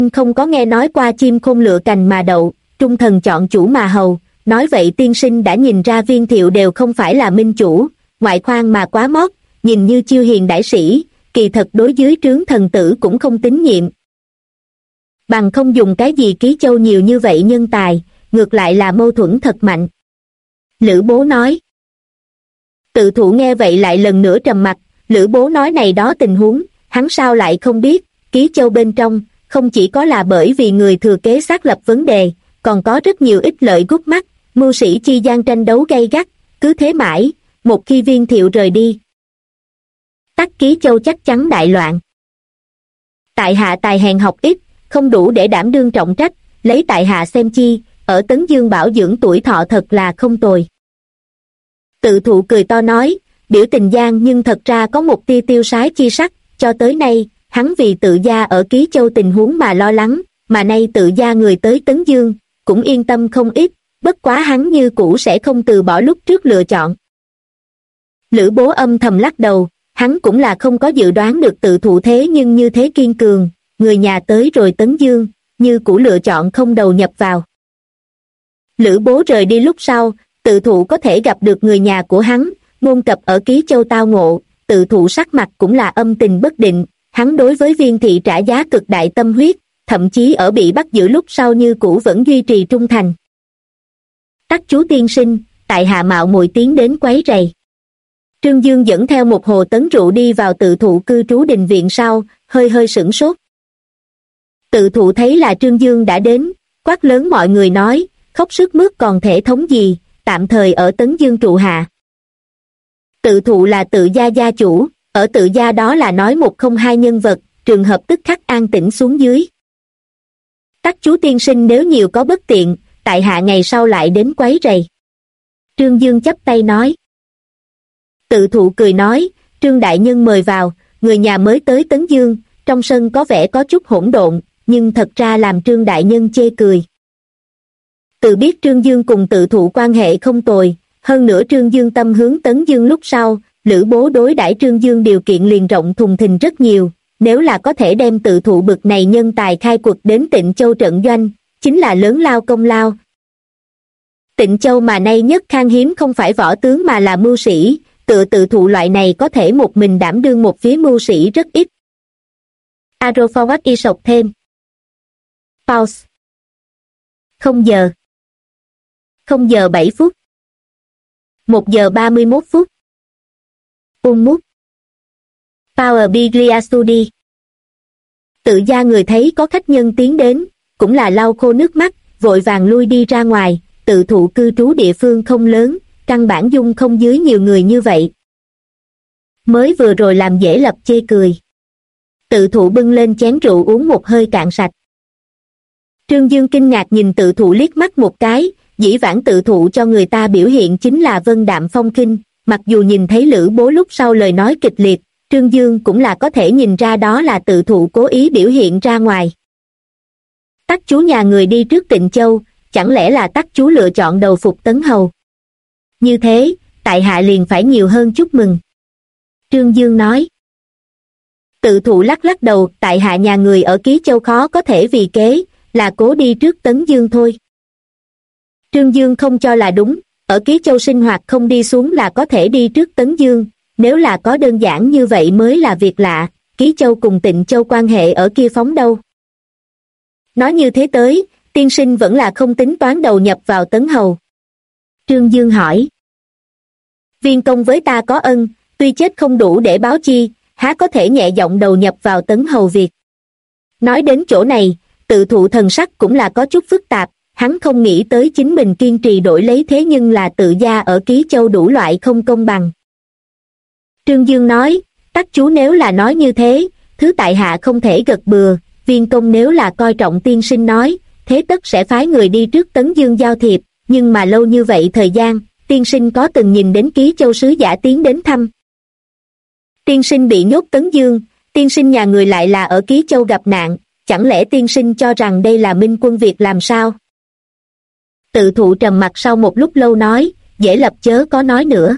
không có nghe nói qua chim khôn lựa cành mà đậu, trung thần chọn chủ mà hầu, nói vậy tiên sinh đã nhìn ra Viên Thiệu đều không phải là minh chủ, ngoại khoan mà quá mót, nhìn như chiêu hiền đại sĩ, kỳ thật đối dưới trướng thần tử cũng không tín nhiệm. Bằng không dùng cái gì Ký Châu nhiều như vậy nhân tài, ngược lại là mâu thuẫn thật mạnh. Lữ Bố nói. Tự Thụ nghe vậy lại lần nữa trầm mặc, Lữ Bố nói này đó tình huống, hắn sao lại không biết, Ký Châu bên trong, không chỉ có là bởi vì người thừa kế xác lập vấn đề, còn có rất nhiều ích lợi gút mắt, mưu sĩ chi gian tranh đấu gay gắt, cứ thế mãi, một khi Viên Thiệu rời đi. Tắc Ký Châu chắc chắn đại loạn. Tại hạ tài hèn học ít, không đủ để đảm đương trọng trách, lấy tại hạ xem chi, ở Tấn Dương bảo dưỡng tuổi thọ thật là không tồi. Tự Thụ cười to nói, biểu tình gian nhưng thật ra có một tia tiêu sái chi sắc, cho tới nay, hắn vì tự gia ở Ký Châu tình huống mà lo lắng, mà nay tự gia người tới Tấn Dương, cũng yên tâm không ít, bất quá hắn như cũ sẽ không từ bỏ lúc trước lựa chọn. Lữ Bố âm thầm lắc đầu, hắn cũng là không có dự đoán được Tự Thụ thế nhưng như thế kiên cường, người nhà tới rồi Tấn Dương, như cũ lựa chọn không đầu nhập vào. Lữ Bố rời đi lúc sau, Tự Thụ có thể gặp được người nhà của hắn, môn cập ở Ký Châu tao ngộ, Tự Thụ sắc mặt cũng là âm tình bất định, hắn đối với Viên thị trả giá cực đại tâm huyết, thậm chí ở bị bắt giữ lúc sau như cũ vẫn duy trì trung thành. Tắc chú tiên sinh, tại hạ mạo muội tiến đến quấy rầy. Trương Dương dẫn theo một hồ tấn rượu đi vào Tự Thụ cư trú đình viện sau, hơi sửng sốt. Tự Thụ thấy là Trương Dương đã đến, quát lớn mọi người nói, khóc sức mướt còn thể thống gì, tạm thời ở Tấn Dương trụ hạ. Tự Thụ là Tự gia gia chủ, ở Tự gia đó là nói một không hai nhân vật, trường hợp tức khắc an tĩnh xuống dưới. Tắc chú tiên sinh nếu nhiều có bất tiện, tại hạ ngày sau lại đến quấy rầy. Trương Dương chắp tay nói. Tự Thụ cười nói, Trương đại nhân mời vào, người nhà mới tới Tấn Dương, trong sân có vẻ có chút hỗn độn, nhưng thật ra làm Trương đại nhân chê cười. Tự biết Trương Dương cùng Tự Thụ quan hệ không tồi, hơn nữa Trương Dương tâm hướng Tấn Dương lúc sau, Lữ Bố đối đãi Trương Dương điều kiện liền rộng thùng thình rất nhiều, nếu là có thể đem Tự Thụ bực này nhân tài khai quật đến Tịnh Châu trận doanh, chính là lớn lao công lao. Tịnh Châu mà nay nhất khan hiếm không phải võ tướng mà là mưu sĩ, Tự Thụ loại này có thể một mình đảm đương một phía mưu sĩ rất ít. Arrow forward y sọc thêm. Pause. 0 giờ 7 phút. 1 giờ 31 phút. Mút. Power Biglia Studi. Tự gia người thấy có khách nhân tiến đến, cũng là lau khô nước mắt, vội vàng lui đi ra ngoài, Tự Thụ cư trú địa phương không lớn, căn bản dung không dưới nhiều người như vậy. Mới vừa rồi làm dễ lập chê cười. Tự Thụ bưng lên chén rượu uống một hơi cạn sạch. Trương Dương kinh ngạc nhìn Tự Thụ liếc mắt một cái, dĩ vãng Tự Thụ cho người ta biểu hiện chính là vân đạm phong khinh, mặc dù nhìn thấy Lữ Bố lúc sau lời nói kịch liệt, Trương Dương cũng là có thể nhìn ra đó là Tự Thụ cố ý biểu hiện ra ngoài. Tắc chú nhà người đi trước Tịnh Châu, chẳng lẽ là Tắc chú lựa chọn đầu phục Tấn Hầu? Như thế, tại hạ liền phải nhiều hơn chúc mừng. Trương Dương nói. Tự Thụ lắc lắc đầu, tại hạ nhà người ở Ký Châu khó có thể vì kế, là cố đi trước Tấn Dương thôi. Trương Dương không cho là đúng, ở Ký Châu sinh hoạt không đi xuống là có thể đi trước Tấn Dương, nếu là có đơn giản như vậy mới là việc lạ, Ký Châu cùng Tịnh Châu quan hệ ở kia phóng đâu. Nói như thế tới, tiên sinh vẫn là không tính toán đầu nhập vào Tấn Hầu. Trương Dương hỏi. Viên công với ta có ân, tuy chết không đủ để báo chi, há có thể nhẹ giọng đầu nhập vào Tấn Hầu việc. Nói đến chỗ này, Tự Thụ thần sắc cũng là có chút phức tạp, hắn không nghĩ tới chính mình kiên trì đổi lấy thế nhưng là Tự gia ở Ký Châu đủ loại không công bằng. Trương Dương nói, Tắc chú nếu là nói như thế, thứ tại hạ không thể gật bừa, Viên công nếu là coi trọng tiên sinh nói, thế tất sẽ phái người đi trước Tấn Dương giao thiệp, nhưng mà lâu như vậy thời gian, tiên sinh có từng nhìn đến Ký Châu sứ giả tiến đến thăm. Tiên sinh bị nhốt Tấn Dương, tiên sinh nhà người lại là ở Ký Châu gặp nạn, chẳng lẽ tiên sinh cho rằng đây là minh quân việc làm sao? Tự Thụ trầm mặc sau một lúc lâu nói, dễ lập chớ có nói nữa.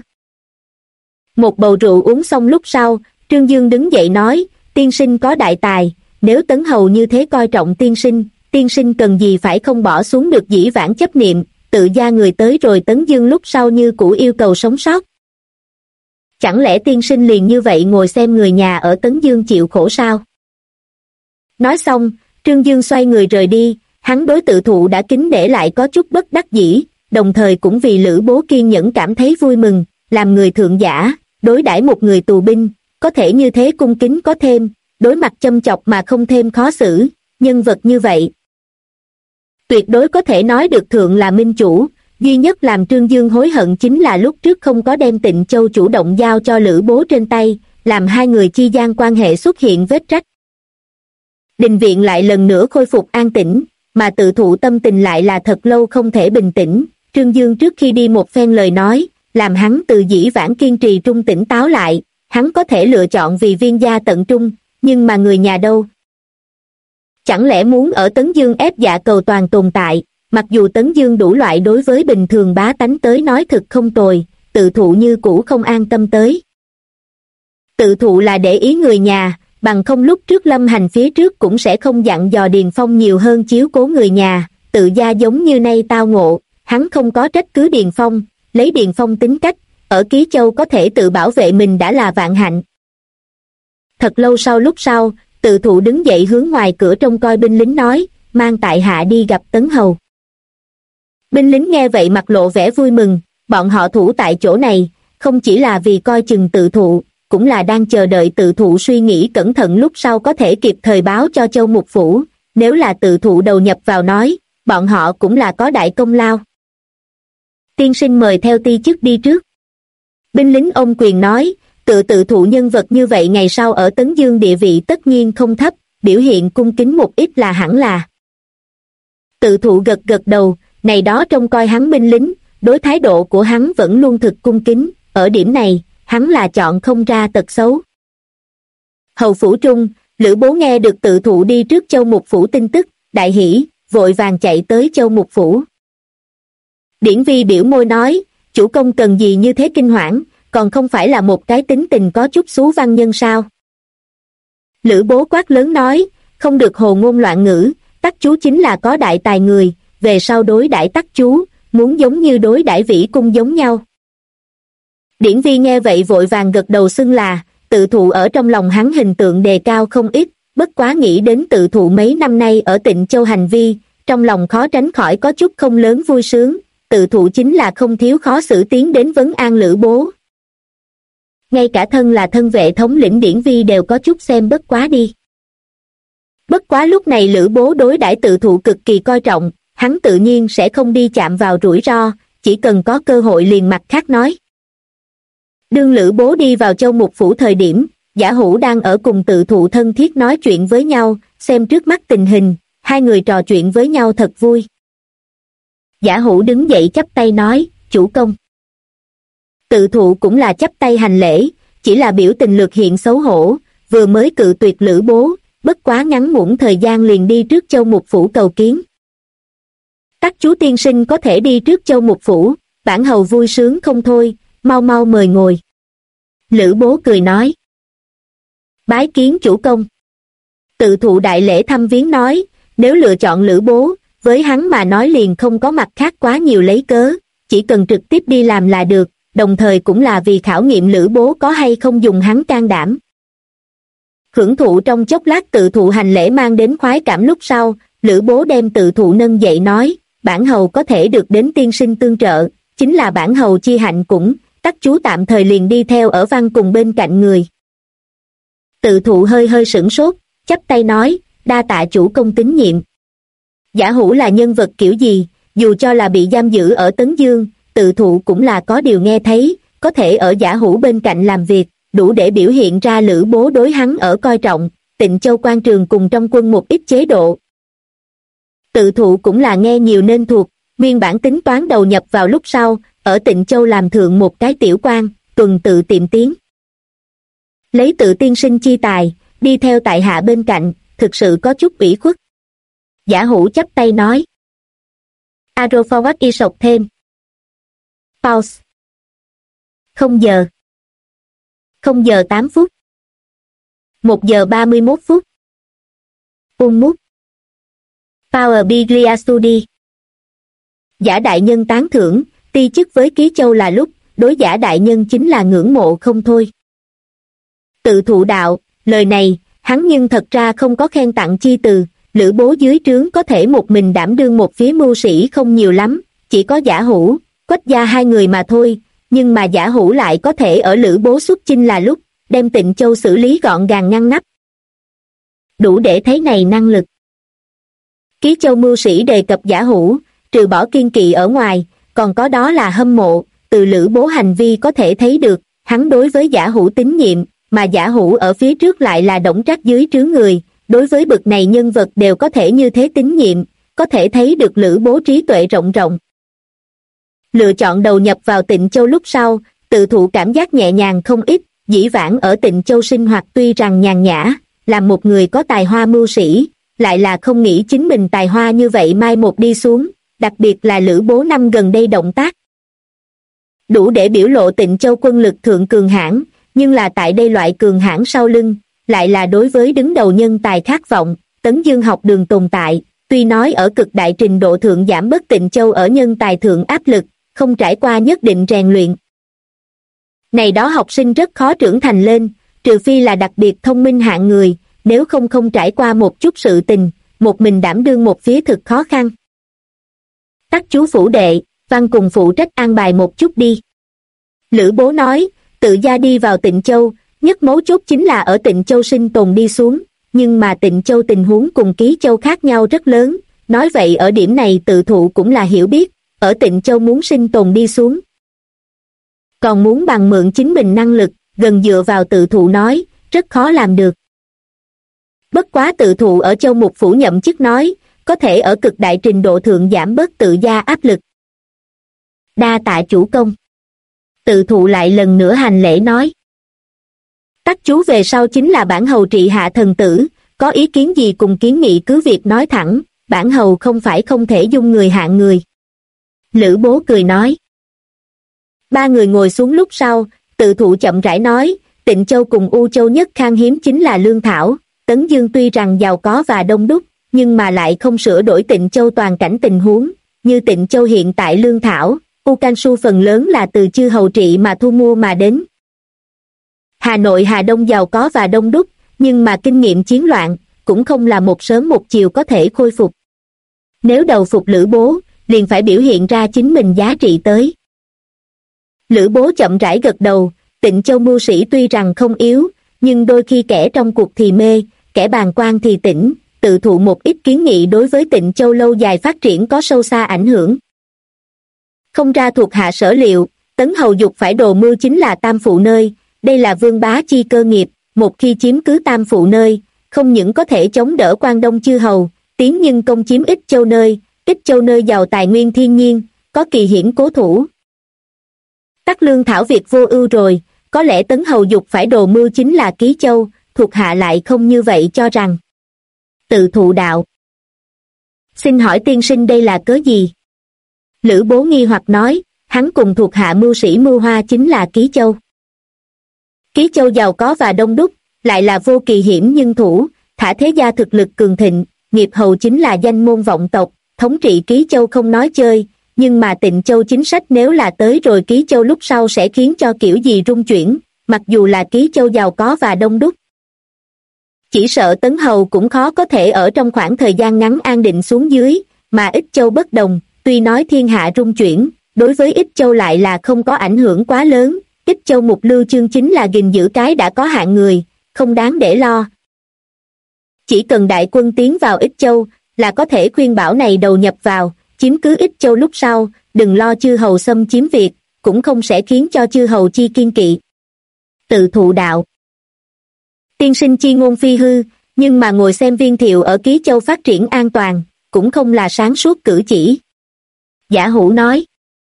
Một bầu rượu uống xong lúc sau, Trương Dương đứng dậy nói, tiên sinh có đại tài, nếu Tấn Hầu như thế coi trọng tiên sinh cần gì phải không bỏ xuống được dĩ vãng chấp niệm, tự gia người tới rồi Tấn Dương lúc sau như cũ yêu cầu sống sót. Chẳng lẽ tiên sinh liền như vậy ngồi xem người nhà ở Tấn Dương chịu khổ sao? Nói xong, Trương Dương xoay người rời đi, hắn đối Tự Thụ đã kính để lại có chút bất đắc dĩ, đồng thời cũng vì Lữ Bố kiên nhẫn cảm thấy vui mừng, làm người thượng giả, đối đãi một người tù binh, có thể như thế cung kính có thêm, đối mặt châm chọc mà không thêm khó xử, nhân vật như vậy. Tuyệt đối có thể nói được thượng là minh chủ, duy nhất làm Trương Dương hối hận chính là lúc trước không có đem Tịnh Châu chủ động giao cho Lữ Bố trên tay, làm hai người chi gian quan hệ xuất hiện vết rách. Đình viện lại lần nữa khôi phục an tĩnh, mà Tự Thụ tâm tình lại là thật lâu không thể bình tĩnh. Trương Dương trước khi đi một phen lời nói, làm hắn từ dĩ vãng kiên trì trung tỉnh táo lại, hắn có thể lựa chọn vì Viên gia tận trung, nhưng mà người nhà đâu? Chẳng lẽ muốn ở Tấn Dương ép dạ cầu toàn tồn tại, mặc dù Tấn Dương đủ loại đối với bình thường bá tánh tới nói thực không tồi, Tự Thụ như cũ không an tâm tới. Tự Thụ là để ý người nhà, bằng không lúc trước lâm hành phía trước cũng sẽ không dặn dò Điền Phong nhiều hơn chiếu cố người nhà, tự gia giống như nay tao ngộ, hắn không có trách cứ Điền Phong, lấy Điền Phong tính cách, ở Ký Châu có thể tự bảo vệ mình đã là vạn hạnh. Thật lâu lúc sau, Tự Thụ đứng dậy hướng ngoài cửa trông coi binh lính nói, mang tại hạ đi gặp Tấn Hầu. Binh lính nghe vậy mặt lộ vẻ vui mừng, bọn họ thủ tại chỗ này, không chỉ là vì coi chừng Tự Thụ, cũng là đang chờ đợi Tự Thụ suy nghĩ cẩn thận lúc sau có thể kịp thời báo cho Châu Mục Phủ, nếu là Tự Thụ đầu nhập vào nói, bọn họ cũng là có đại công lao. Tiên sinh mời theo ti chức đi trước. Binh lính ôm quyền nói, Tự Thụ nhân vật như vậy ngày sau ở Tấn Dương địa vị tất nhiên không thấp, biểu hiện cung kính một ít là hẳn là. Tự Thụ gật gật đầu, này đó trông coi hắn binh lính, đối thái độ của hắn vẫn luôn thực cung kính, ở điểm này, hắn là chọn không ra tật xấu. Hầu phủ trung, Lữ Bố nghe được Tự Thụ đi trước Châu Mục Phủ tin tức, đại hỉ, vội vàng chạy tới Châu Mục Phủ. Điển Vi biểu môi nói, chủ công cần gì như thế kinh hoảng, còn không phải là một cái tính tình có chút xú văn nhân sao? Lữ Bố quát lớn nói, không được hồ ngôn loạn ngữ, Tắc chú chính là có đại tài người, về sau đối đãi Tắc chú, muốn giống như đối đãi Vĩ Cung giống nhau. Điển Vi nghe vậy vội vàng gật đầu xưng là, Tự Thụ ở trong lòng hắn hình tượng đề cao không ít, bất quá nghĩ đến Tự Thụ mấy năm nay ở Tịnh Châu hành vi, trong lòng khó tránh khỏi có chút không lớn vui sướng, Tự Thụ chính là không thiếu khó xử tiến đến vấn an Lữ Bố. Ngay cả thân là thân vệ thống lĩnh Điển Vi đều có chút xem bất quá đi. Bất quá lúc này Lữ Bố đối đãi Tự Thụ cực kỳ coi trọng, hắn tự nhiên sẽ không đi chạm vào rủi ro, chỉ cần có cơ hội liền mặt khác nói. Đương Lữ Bố đi vào Châu Mục Phủ thời điểm, Giả Hữu đang ở cùng Tự Thụ thân thiết nói chuyện với nhau, xem trước mắt tình hình, hai người trò chuyện với nhau thật vui. Giả Hữu đứng dậy chắp tay nói, chủ công. Tự Thụ cũng là chắp tay hành lễ, chỉ là biểu tình lược hiện xấu hổ, vừa mới cự tuyệt Lữ Bố, bất quá ngắn ngủn thời gian liền đi trước Châu Mục Phủ cầu kiến. Tắc chú tiên sinh có thể đi trước Châu Mục Phủ, bản hầu vui sướng không thôi, mau mau mời ngồi. Lữ Bố cười nói. Bái kiến chủ công. Tự Thụ đại lễ thăm viếng nói, nếu lựa chọn Lữ Bố, với hắn mà nói liền không có mặt khác quá nhiều lấy cớ, chỉ cần trực tiếp đi làm là được, đồng thời cũng là vì khảo nghiệm Lữ Bố có hay không dùng hắn can đảm. Hưởng thụ trong chốc lát Tự Thụ hành lễ mang đến khoái cảm lúc sau, Lữ Bố đem Tự Thụ nâng dậy nói, bản hầu có thể được đến tiên sinh tương trợ, chính là bản hầu chi hạnh cũng, Tắc chú tạm thời liền đi theo ở văn cùng bên cạnh người. Tự Thụ hơi hơi sửng sốt, chắp tay nói, đa tạ chủ công tín nhiệm. Giả Hữu là nhân vật kiểu gì, dù cho là bị giam giữ ở Tấn Dương, Tự Thụ cũng là có điều nghe thấy, có thể ở Giả Hữu bên cạnh làm việc, đủ để biểu hiện ra Lữ Bố đối hắn ở coi trọng, Tịnh Châu quan trường cùng trong quân một ít chế độ. Tự Thụ cũng là nghe nhiều nên thuộc, nguyên bản tính toán đầu nhập vào lúc sau, ở Tịnh Châu làm thượng một cái tiểu quan, tuần tự tiệm tiến. Lấy Tự tiên sinh chi tài, đi theo tại hạ bên cạnh, thực sự có chút ủy khuất. Giả Hữu chắp tay nói. Arrow forward y sọc thêm. Pause. 0 giờ. 0 giờ 8 phút. 1 giờ 31 phút. Mút. Power Biglia Studi. Giả đại nhân tán thưởng, ti chức với Ký Châu là lúc, đối giả đại nhân chính là ngưỡng mộ không thôi. Tự thụ đạo, lời này, hắn nhưng thật ra không có khen tặng chi từ, Lữ Bố dưới trướng có thể một mình đảm đương một phía mưu sĩ không nhiều lắm, chỉ có Giả Hữu, Quách gia hai người mà thôi, nhưng mà Giả Hữu lại có thể ở Lữ Bố xuất chinh là lúc, đem Tịnh Châu xử lý gọn gàng ngăn nắp. Đủ để thấy này năng lực. Ký Châu mưu sĩ đề cập Giả Hữu, trừ bỏ kiên kỵ ở ngoài, còn có đó là hâm mộ, từ Lữ Bố hành vi có thể thấy được, hắn đối với Giả Hữu tín nhiệm, mà Giả Hữu ở phía trước lại là Đổng Trác dưới trướng người, đối với bậc này nhân vật đều có thể như thế tín nhiệm, có thể thấy được Lữ Bố trí tuệ rộng rộng. Lựa chọn đầu nhập vào Tịnh Châu lúc sau, tự thụ cảm giác nhẹ nhàng không ít, dĩ vãng ở Tịnh Châu sinh hoạt tuy rằng nhàn nhã, là một người có tài hoa mưu sĩ, lại là không nghĩ chính mình tài hoa như vậy mai một đi xuống, đặc biệt là Lữ Bố năm gần đây động tác. Đủ để biểu lộ Tịnh Châu quân lực thượng cường hãn, nhưng là tại đây loại cường hãn sau lưng, lại là đối với đứng đầu nhân tài khát vọng, Tấn Dương học đường tồn tại, tuy nói ở cực đại trình độ thượng giảm bớt Tịnh Châu ở nhân tài thượng áp lực, không trải qua nhất định rèn luyện. Này đó học sinh rất khó trưởng thành lên, trừ phi là đặc biệt thông minh hạng người, nếu không trải qua một chút sự tình, một mình đảm đương một phía thực khó khăn. Tắc chú phủ đệ, Văn cùng phụ trách an bài một chút đi. Lữ Bố nói, tự gia đi vào Tịnh Châu, nhất mấu chốt chính là ở Tịnh Châu sinh tồn đi xuống, nhưng mà Tịnh Châu tình huống cùng Ký Châu khác nhau rất lớn, nói vậy ở điểm này tự thụ cũng là hiểu biết, ở Tịnh Châu muốn sinh tồn đi xuống. Còn muốn bằng mượn chính mình năng lực, gần dựa vào tự thụ nói, rất khó làm được. Bất quá tự thụ ở Châu Mục phủ nhậm chức nói, có thể ở cực đại trình độ thượng giảm bớt tự gia áp lực. Đa tạ chủ công. Tự thụ lại lần nữa hành lễ nói. Tắc chú về sau chính là bản hầu trị hạ thần tử, có ý kiến gì cùng kiến nghị cứ việc nói thẳng, bản hầu không phải không thể dung người hạng người. Lữ Bố cười nói. Ba người ngồi xuống lúc sau, tự thụ chậm rãi nói, Tịnh Châu cùng U Châu nhất khan hiếm chính là lương thảo, Tấn Dương tuy rằng giàu có và đông đúc, nhưng mà lại không sửa đổi Tịnh Châu toàn cảnh tình huống, như Tịnh Châu hiện tại lương thảo, U Can Su phần lớn là từ chư hầu trị mà thu mua mà đến. Hà Nội Hà Đông giàu có và đông đúc, nhưng mà kinh nghiệm chiến loạn, cũng không là một sớm một chiều có thể khôi phục. Nếu đầu phục Lữ Bố, liền phải biểu hiện ra chính mình giá trị tới. Lữ Bố chậm rãi gật đầu, Tịnh Châu mưu sĩ tuy rằng không yếu, nhưng đôi khi kẻ trong cuộc thì mê, kẻ bàng quan thì tỉnh, tự thụ một ít kiến nghị đối với Tịnh Châu lâu dài phát triển có sâu xa ảnh hưởng. Không ra thuộc hạ sở liệu, Tấn Hầu dục phải đồ mưu chính là Tam Phụ nơi, đây là vương bá chi cơ nghiệp, một khi chiếm cứ Tam Phụ nơi, không những có thể chống đỡ Quan Đông chư hầu, tiến nhưng công chiếm Ích Châu nơi giàu tài nguyên thiên nhiên, có kỳ hiển cố thủ. Tắc lương thảo việc vô ưu rồi, có lẽ Tấn Hầu dục phải đồ mưu chính là Ký Châu, thuộc hạ lại không như vậy cho rằng. Tự thụ đạo. Xin hỏi tiên sinh đây là cớ gì? Lữ Bố nghi hoặc nói, hắn cùng thuộc hạ mưu sĩ mưu hoa chính là Ký Châu. Ký Châu giàu có và đông đúc, lại là vô kỳ hiểm nhân thủ, thả thế gia thực lực cường thịnh, nghiệp hầu chính là danh môn vọng tộc, thống trị Ký Châu không nói chơi, nhưng mà Tịnh Châu chính sách nếu là tới rồi Ký Châu lúc sau sẽ khiến cho kiểu gì rung chuyển, mặc dù là Ký Châu giàu có và đông đúc. Chỉ sợ Tấn Hầu cũng khó có thể ở trong khoảng thời gian ngắn an định xuống dưới, mà Ích Châu bất đồng, tuy nói thiên hạ rung chuyển, đối với Ích Châu lại là không có ảnh hưởng quá lớn, Ích Châu mục lưu chương chính là gìn giữ cái đã có hạng người, không đáng để lo. Chỉ cần đại quân tiến vào Ích Châu, là có thể khuyên bảo này đầu nhập vào, chiếm cứ Ích Châu lúc sau, đừng lo chư hầu xâm chiếm việc, cũng không sẽ khiến cho chư hầu chi kiên kỵ. Tự thụ đạo. Tiên sinh chi ngôn phi hư, nhưng mà ngồi xem Viên Thiệu ở Ký Châu phát triển an toàn, cũng không là sáng suốt cử chỉ. Giả Hữu nói.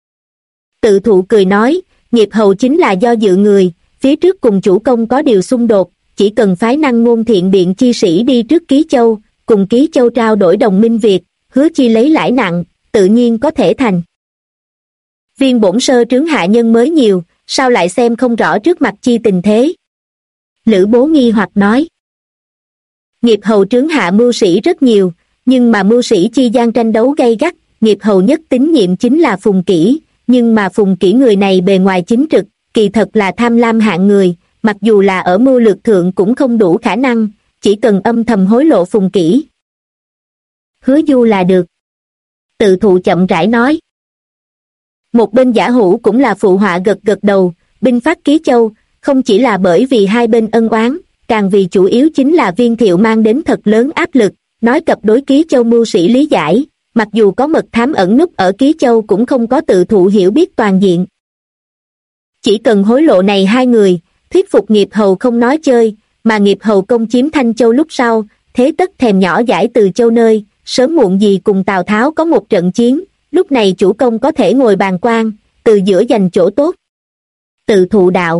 Tự thụ cười nói, nghiệp hầu chính là do dự người, phía trước cùng chủ công có điều xung đột, chỉ cần phái năng ngôn thiện biện chi sĩ đi trước Ký Châu, cùng Ký Châu trao đổi đồng minh việc, hứa chi lấy lãi nặng, tự nhiên có thể thành. Viên bổn sơ trướng hạ nhân mới nhiều, sao lại xem không rõ trước mặt chi tình thế? Lữ Bố nghi hoặc nói. Nghiệp hầu trướng hạ mưu sĩ rất nhiều, nhưng mà mưu sĩ chi gian tranh đấu gay gắt, nghiệp hầu nhất tín nhiệm chính là Phùng Kỷ, nhưng mà Phùng Kỷ người này bề ngoài chính trực, kỳ thật là tham lam hạng người, mặc dù là ở mưu lược thượng cũng không đủ khả năng, chỉ cần âm thầm hối lộ Phùng Kỷ. Hứa Du là được. Tự thụ chậm rãi nói. Một bên Giả Hữu cũng là phụ họa gật gật đầu, binh phát Ký Châu, không chỉ là bởi vì hai bên ân oán, càng vì chủ yếu chính là Viên Thiệu mang đến thật lớn áp lực, nói cập đối Ký Châu mưu sĩ lý giải, mặc dù có mật thám ẩn núp ở Ký Châu cũng không có tự thụ hiểu biết toàn diện. Chỉ cần hối lộ này hai người, thuyết phục nghiệp hầu không nói chơi, mà nghiệp hầu công chiếm Thanh Châu lúc sau, thế tất thèm nhỏ giải Từ Châu nơi, sớm muộn gì cùng Tào Tháo có một trận chiến, lúc này chủ công có thể ngồi bàn quan, từ giữa giành chỗ tốt. Tự thụ đạo.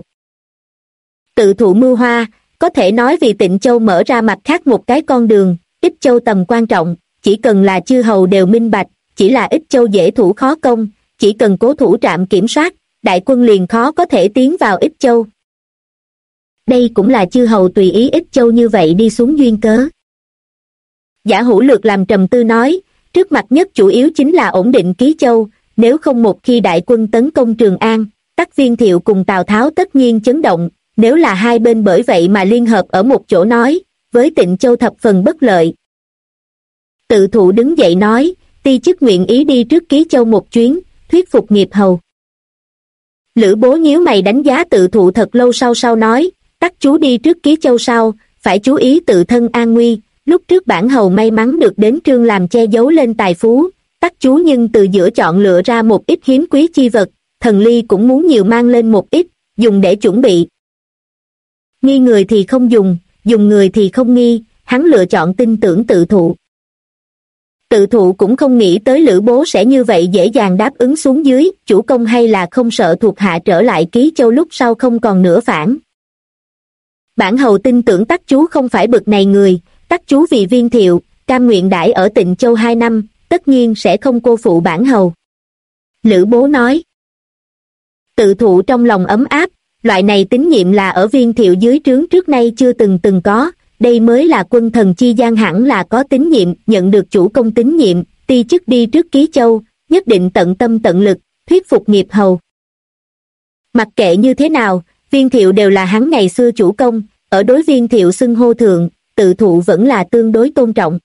Tự thụ mưu hoa, có thể nói vì Tịnh Châu mở ra mặt khác một cái con đường, Ích Châu tầm quan trọng, chỉ cần là chư hầu đều minh bạch, chỉ là Ích Châu dễ thủ khó công, chỉ cần cố thủ trạm kiểm soát, đại quân liền khó có thể tiến vào Ích Châu. Đây cũng là chư hầu tùy ý Ích Châu như vậy đi xuống duyên cớ. Giả Hữu lược làm trầm tư nói, trước mặt nhất chủ yếu chính là ổn định Ký Châu, nếu không một khi đại quân tấn công Trường An, Tắc Viên Thiệu cùng Tào Tháo tất nhiên chấn động, nếu là hai bên bởi vậy mà liên hợp ở một chỗ nói, với Tịnh Châu thập phần bất lợi. Tự thụ đứng dậy nói, ti chức nguyện ý đi trước Ký Châu một chuyến, thuyết phục nghiệp hầu. Lữ Bố nhíu mày đánh giá tự thụ thật lâu sau nói, Tắc chú đi trước Ký Châu sau, phải chú ý tự thân an nguy, lúc trước bản hầu may mắn được đến Trương làm che giấu lên tài phú, Tắc chú nhưng từ giữa chọn lựa ra một ít hiếm quý chi vật, Thần Ly cũng muốn nhiều mang lên một ít, dùng để chuẩn bị. Nghi người thì không dùng, dùng người thì không nghi, hắn lựa chọn tin tưởng tự thụ. Tự thụ cũng không nghĩ tới Lữ Bố sẽ như vậy dễ dàng đáp ứng xuống dưới, chủ công hay là không sợ thuộc hạ trở lại Ký Châu lúc sau không còn nửa phản. Bản hầu tin tưởng Tắc chú không phải bực này người, Tắc chú vì Viên Thiệu, cam nguyện đãi ở Tịnh Châu 2 năm, tất nhiên sẽ không cô phụ bản hầu. Lữ Bố nói. Tự thụ trong lòng ấm áp, loại này tín nhiệm là ở Viên Thiệu dưới trướng trước nay chưa từng có, đây mới là quân thần chi gian hẳn là có tín nhiệm, nhận được chủ công tín nhiệm, ti chức đi trước Ký Châu, nhất định tận tâm tận lực, thuyết phục nghiệp hầu. Mặc kệ như thế nào, Viên Thiệu đều là hắn ngày xưa chủ công, ở đối Viên Thiệu xưng hô thượng, tự thụ vẫn là tương đối tôn trọng.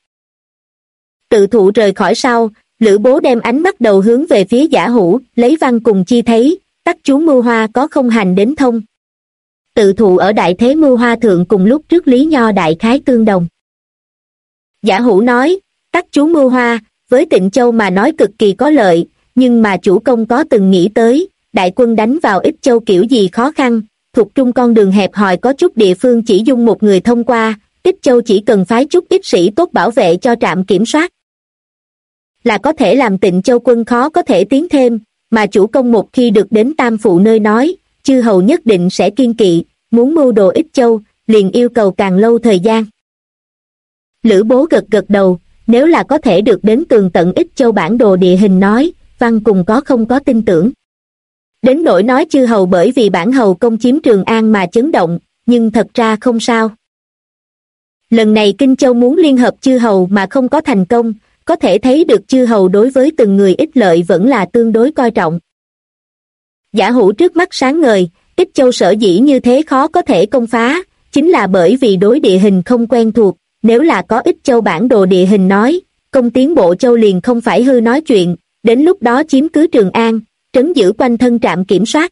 Tự thụ rời khỏi sau, Lữ Bố đem ánh mắt đầu hướng về phía Giả Hữu, lấy văn cùng chi thấy, Tắc chú mưu hoa có không hành đến thông. Tự thụ ở đại thế mưu hoa thượng cùng lúc trước Lý Nho đại khái tương đồng. Giả Hữu nói, Tắc chú mưu hoa, với Tịnh Châu mà nói cực kỳ có lợi, nhưng mà chủ công có từng nghĩ tới, đại quân đánh vào Ích Châu kiểu gì khó khăn, thuộc trung con đường hẹp hòi có chút địa phương chỉ dung một người thông qua, Ích Châu chỉ cần phái chút ít sĩ tốt bảo vệ cho trạm kiểm soát. Là có thể làm Tịnh Châu quân khó có thể tiến thêm, mà chủ công một khi được đến Tam Phụ nơi nói, chư hầu nhất định sẽ kiên kỵ, muốn mưu đồ Ích Châu, liền yêu cầu càng lâu thời gian. Lữ Bố gật gật đầu, nếu là có thể được đến tường tận Ích Châu bản đồ địa hình nói, văn cùng có không có tin tưởng. Đến nỗi nói chư hầu bởi vì bản hầu công chiếm Trường An mà chấn động, nhưng thật ra không sao. Lần này Kinh Châu muốn liên hợp chư hầu mà không có thành công, có thể thấy được chư hầu đối với từng người ích lợi vẫn là tương đối coi trọng. Giả Hữu trước mắt sáng ngời, Ích Châu sở dĩ như thế khó có thể công phá, chính là bởi vì đối địa hình không quen thuộc, nếu là có Ích Châu bản đồ địa hình nói, công tiến Bộ Châu liền không phải hư nói chuyện, đến lúc đó chiếm cứ Trường An, trấn giữ quanh thân trạm kiểm soát.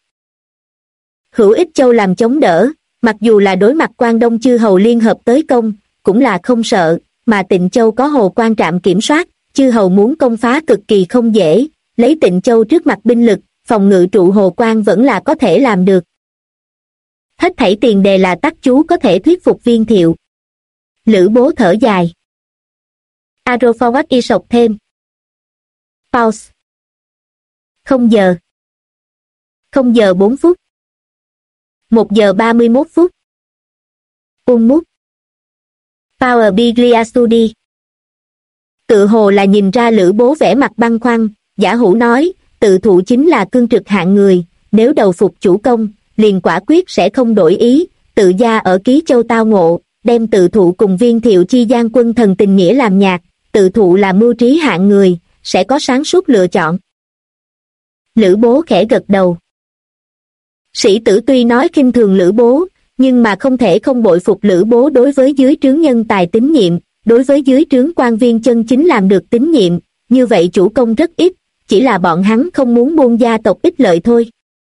Hữu Ích Châu làm chống đỡ, mặc dù là đối mặt Quan Đông chư hầu liên hợp tới công, cũng là không sợ, mà Tịnh Châu có Hồ Quan trạm kiểm soát, chư hầu muốn công phá cực kỳ không dễ, lấy Tịnh Châu trước mặt binh lực, phòng ngự trụ Hồ Quan vẫn là có thể làm được. Hết thảy tiền đề là Tắc chú có thể thuyết phục Viên Thiệu. Lữ Bố thở dài. Aroforward y sộc thêm. Pause. 0 giờ. 0 giờ 4 phút. 1 giờ 31 phút. Mút. Power Biglia Studi. Tự hồ là nhìn ra Lữ Bố vẻ mặt băn khoăn, Giả Hữu nói, tự thụ chính là cương trực hạng người, nếu đầu phục chủ công, liền quả quyết sẽ không đổi ý, tự gia ở Ký Châu tao ngộ, đem tự thụ cùng Viên Thiệu chi gian quân thần tình nghĩa làm nhạt, tự thụ là mưu trí hạng người, sẽ có sáng suốt lựa chọn. Lữ Bố khẽ gật đầu. Sĩ tử tuy nói khinh thường Lữ Bố, nhưng mà không thể không bội phục Lữ Bố đối với dưới trướng nhân tài tín nhiệm, đối với dưới trướng quan viên chân chính làm được tín nhiệm, như vậy chủ công rất ít, chỉ là bọn hắn không muốn buông gia tộc ích lợi thôi.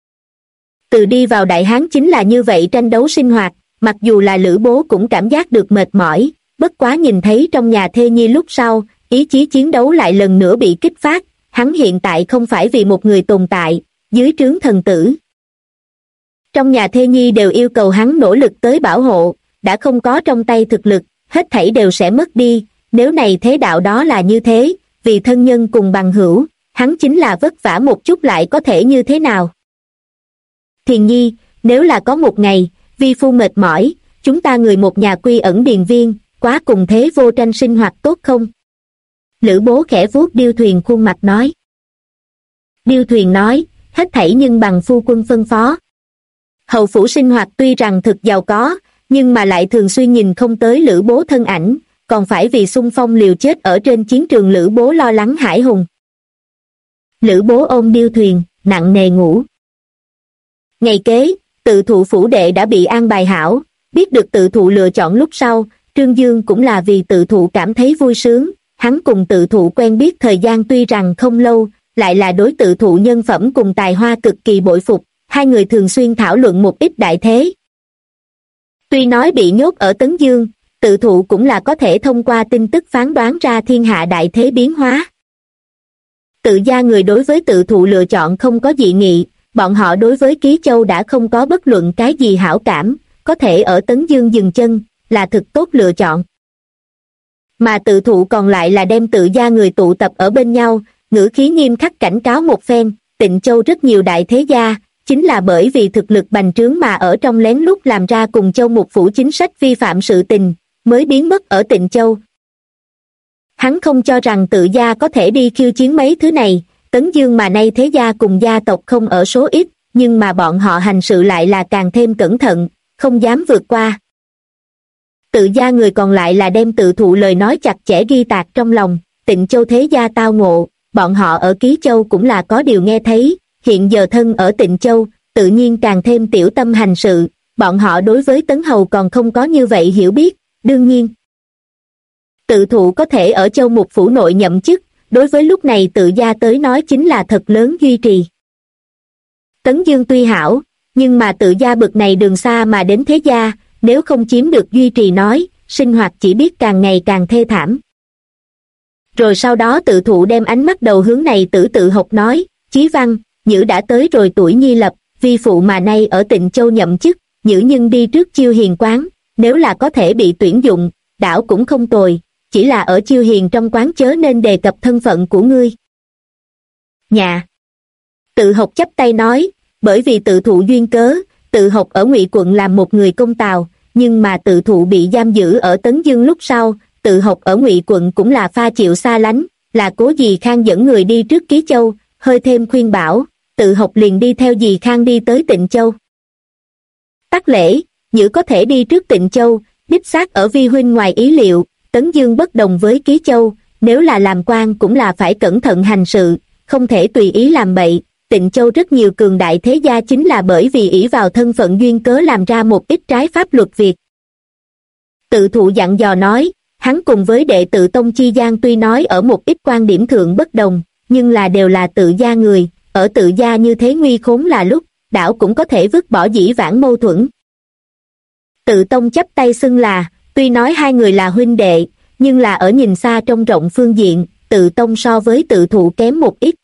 Từ đi vào Đại Hán chính là như vậy tranh đấu sinh hoạt, mặc dù là Lữ Bố cũng cảm giác được mệt mỏi, bất quá nhìn thấy trong nhà thê nhi lúc sau, ý chí chiến đấu lại lần nữa bị kích phát, hắn hiện tại không phải vì một người tồn tại, dưới trướng thần tử. Trong nhà thê nhi đều yêu cầu hắn nỗ lực tới bảo hộ, đã không có trong tay thực lực, hết thảy đều sẽ mất đi, nếu này thế đạo đó là như thế, vì thân nhân cùng bằng hữu, hắn chính là vất vả một chút lại có thể như thế nào. Thiền nhi, nếu là có một ngày, vi phu mệt mỏi, chúng ta người một nhà quy ẩn điền viên, quá cùng thế vô tranh sinh hoạt tốt không? Lữ Bố khẽ vuốt Điêu Thuyền khuôn mặt nói. Điêu Thuyền nói, hết thảy nhưng bằng phu quân phân phó. Hầu phủ sinh hoạt tuy rằng thực giàu có, nhưng mà lại thường xuyên nhìn không tới Lữ Bố thân ảnh, còn phải vì xung phong liều chết ở trên chiến trường Lữ Bố lo lắng hãi hùng. Lữ Bố ôm Điêu Thuyền, nặng nề ngủ. Ngày kế, tự thụ phủ đệ đã bị an bài hảo, biết được tự thụ lựa chọn lúc sau, Trương Dương cũng là vì tự thụ cảm thấy vui sướng, hắn cùng tự thụ quen biết thời gian tuy rằng không lâu, lại là đối tự thụ nhân phẩm cùng tài hoa cực kỳ bội phục, hai người thường xuyên thảo luận một ít đại thế. Tuy nói bị nhốt ở Tấn Dương, tự thụ cũng là có thể thông qua tin tức phán đoán ra thiên hạ đại thế biến hóa. Tự gia người đối với tự thụ lựa chọn không có dị nghị, bọn họ đối với Ký Châu đã không có bất luận cái gì hảo cảm, có thể ở Tấn Dương dừng chân, là thực tốt lựa chọn. Mà tự thụ còn lại là đem tự gia người tụ tập ở bên nhau, ngữ khí nghiêm khắc cảnh cáo một phen, Tịnh Châu rất nhiều đại thế gia, chính là bởi vì thực lực bành trướng mà ở trong lén lút làm ra cùng Châu Mục Phủ chính sách vi phạm sự tình, mới biến mất ở Tịnh Châu. Hắn không cho rằng tự gia có thể đi khiêu chiến mấy thứ này, Tấn Dương mà nay thế gia cùng gia tộc không ở số ít, nhưng mà bọn họ hành sự lại là càng thêm cẩn thận, không dám vượt qua. Tự gia người còn lại là đem tự thụ lời nói chặt chẽ ghi tạc trong lòng, Tịnh Châu thế gia tao ngộ, bọn họ ở Ký Châu cũng là có điều nghe thấy, hiện giờ thân ở Tịnh Châu, tự nhiên càng thêm tiểu tâm hành sự, bọn họ đối với Tấn Hầu còn không có như vậy hiểu biết, đương nhiên. Tự thụ có thể ở Châu Mục Phủ nội nhậm chức, đối với lúc này tự gia tới nói chính là thật lớn duy trì. Tấn Dương tuy hảo, nhưng mà tự gia bực này đường xa mà đến thế gia, nếu không chiếm được duy trì nói, sinh hoạt chỉ biết càng ngày càng thê thảm. Rồi sau đó tự thụ đem ánh mắt đầu hướng này tự học nói, Chí Văn, Nhữ đã tới rồi tuổi nhi lập, vi phụ mà nay ở Tịnh Châu nhậm chức, Nhữ nhưng đi trước Chiêu Hiền quán, nếu là có thể bị tuyển dụng, đảo cũng không tồi, chỉ là ở Chiêu Hiền trong quán chớ nên đề cập thân phận của ngươi. Nhà. Tự học chắp tay nói, bởi vì tự thụ duyên cớ, tự học ở Ngụy quận làm một người công tào, nhưng mà tự thụ bị giam giữ ở Tấn Dương lúc sau, tự học ở Ngụy quận cũng là pha chịu xa lánh, là Cố Dì Khang dẫn người đi trước Ký Châu, hơi thêm khuyên bảo, tự học liền đi theo Dì Khang đi tới Tịnh Châu. Tắc lễ, Nhữ có thể đi trước Tịnh Châu, đích xác ở vi huynh ngoài ý liệu, Tấn Dương bất đồng với Ký Châu, nếu là làm quan cũng là phải cẩn thận hành sự, không thể tùy ý làm bậy. Tịnh Châu rất nhiều cường đại thế gia chính là bởi vì ỷ vào thân phận duyên cớ làm ra một ít trái pháp luật việc. Tự thụ dặn dò nói, hắn cùng với đệ tự Tông Chi Giang tuy nói ở một ít quan điểm thượng bất đồng, nhưng là đều là tự gia người, ở tự gia như thế nguy khốn là lúc, đảo cũng có thể vứt bỏ dĩ vãng mâu thuẫn. Tự Tông chắp tay xưng là, tuy nói hai người là huynh đệ, nhưng là ở nhìn xa trông rộng phương diện, tự Tông so với tự thụ kém một ít.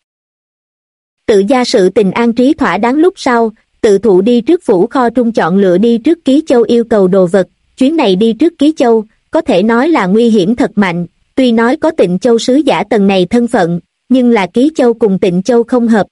Tự gia sự tình an trí thỏa đáng lúc sau, tự thụ đi trước phủ kho trung chọn lựa đi trước Ký Châu yêu cầu đồ vật, chuyến này đi trước Ký Châu, có thể nói là nguy hiểm thật mạnh, tuy nói có Tịnh Châu sứ giả tầng này thân phận, nhưng là Ký Châu cùng Tịnh Châu không hợp.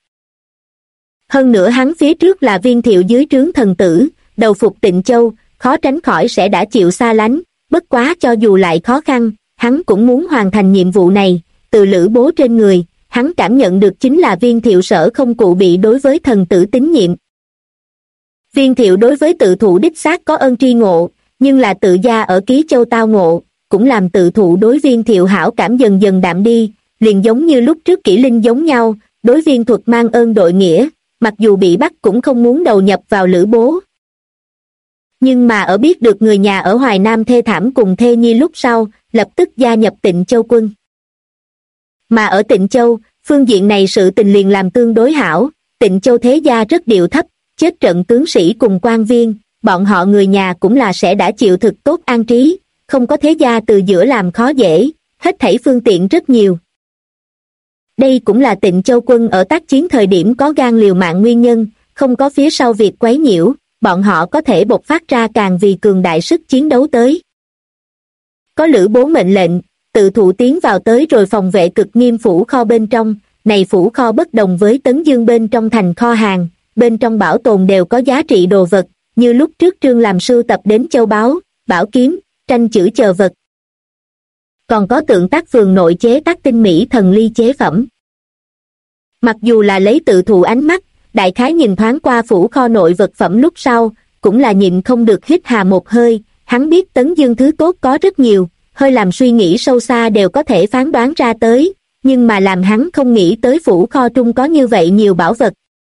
Hơn nữa hắn phía trước là Viên Thiệu dưới trướng thần tử, đầu phục Tịnh Châu, khó tránh khỏi sẽ đã chịu xa lánh, bất quá cho dù lại khó khăn, hắn cũng muốn hoàn thành nhiệm vụ này, từ Lữ Bố trên người. Hắn cảm nhận được chính là Viên Thiệu sở không cụ bị đối với thần tử tín nhiệm. Viên Thiệu đối với tự thụ đích xác có ơn tri ngộ, nhưng là tự gia ở Ký Châu tao ngộ, cũng làm Tự Thụ đối Viên Thiệu hảo cảm dần dần đạm đi, liền giống như lúc trước Kỷ Linh giống nhau, đối Viên Thuật mang ơn đội nghĩa, mặc dù bị bắt cũng không muốn đầu nhập vào Lữ Bố. Nhưng mà ở biết được người nhà ở Hoài Nam thê thảm cùng thê nhi lúc sau, lập tức gia nhập Tịnh Châu quân. Mà ở Tịnh Châu, phương diện này sự tình liền làm tương đối hảo, Tịnh Châu thế gia rất điệu thấp, chết trận tướng sĩ cùng quan viên, bọn họ người nhà cũng là sẽ đã chịu thực tốt an trí, không có thế gia từ giữa làm khó dễ, hết thảy phương tiện rất nhiều. Đây cũng là Tịnh Châu quân ở tác chiến thời điểm có gan liều mạng nguyên nhân, không có phía sau việc quấy nhiễu, bọn họ có thể bộc phát ra càng vì cường đại sức chiến đấu tới. Có Lữ Bố mệnh lệnh, Tự Thụ tiến vào tới rồi phòng vệ cực nghiêm phủ kho bên trong, này phủ kho bất đồng với Tấn Dương bên trong thành kho hàng, bên trong bảo tồn đều có giá trị đồ vật, như lúc trước Trương làm sưu tập đến châu báu, bảo kiếm, tranh chữ chờ vật. Còn có tượng tác phường nội chế tác tinh mỹ thần ly chế phẩm. Mặc dù là lấy Tự Thụ ánh mắt, đại khái nhìn thoáng qua phủ kho nội vật phẩm lúc sau, cũng là nhịn không được hít hà một hơi, hắn biết Tấn Dương thứ tốt có rất nhiều, hơi làm suy nghĩ sâu xa đều có thể phán đoán ra tới, nhưng mà làm hắn không nghĩ tới phủ kho trung có như vậy nhiều bảo vật.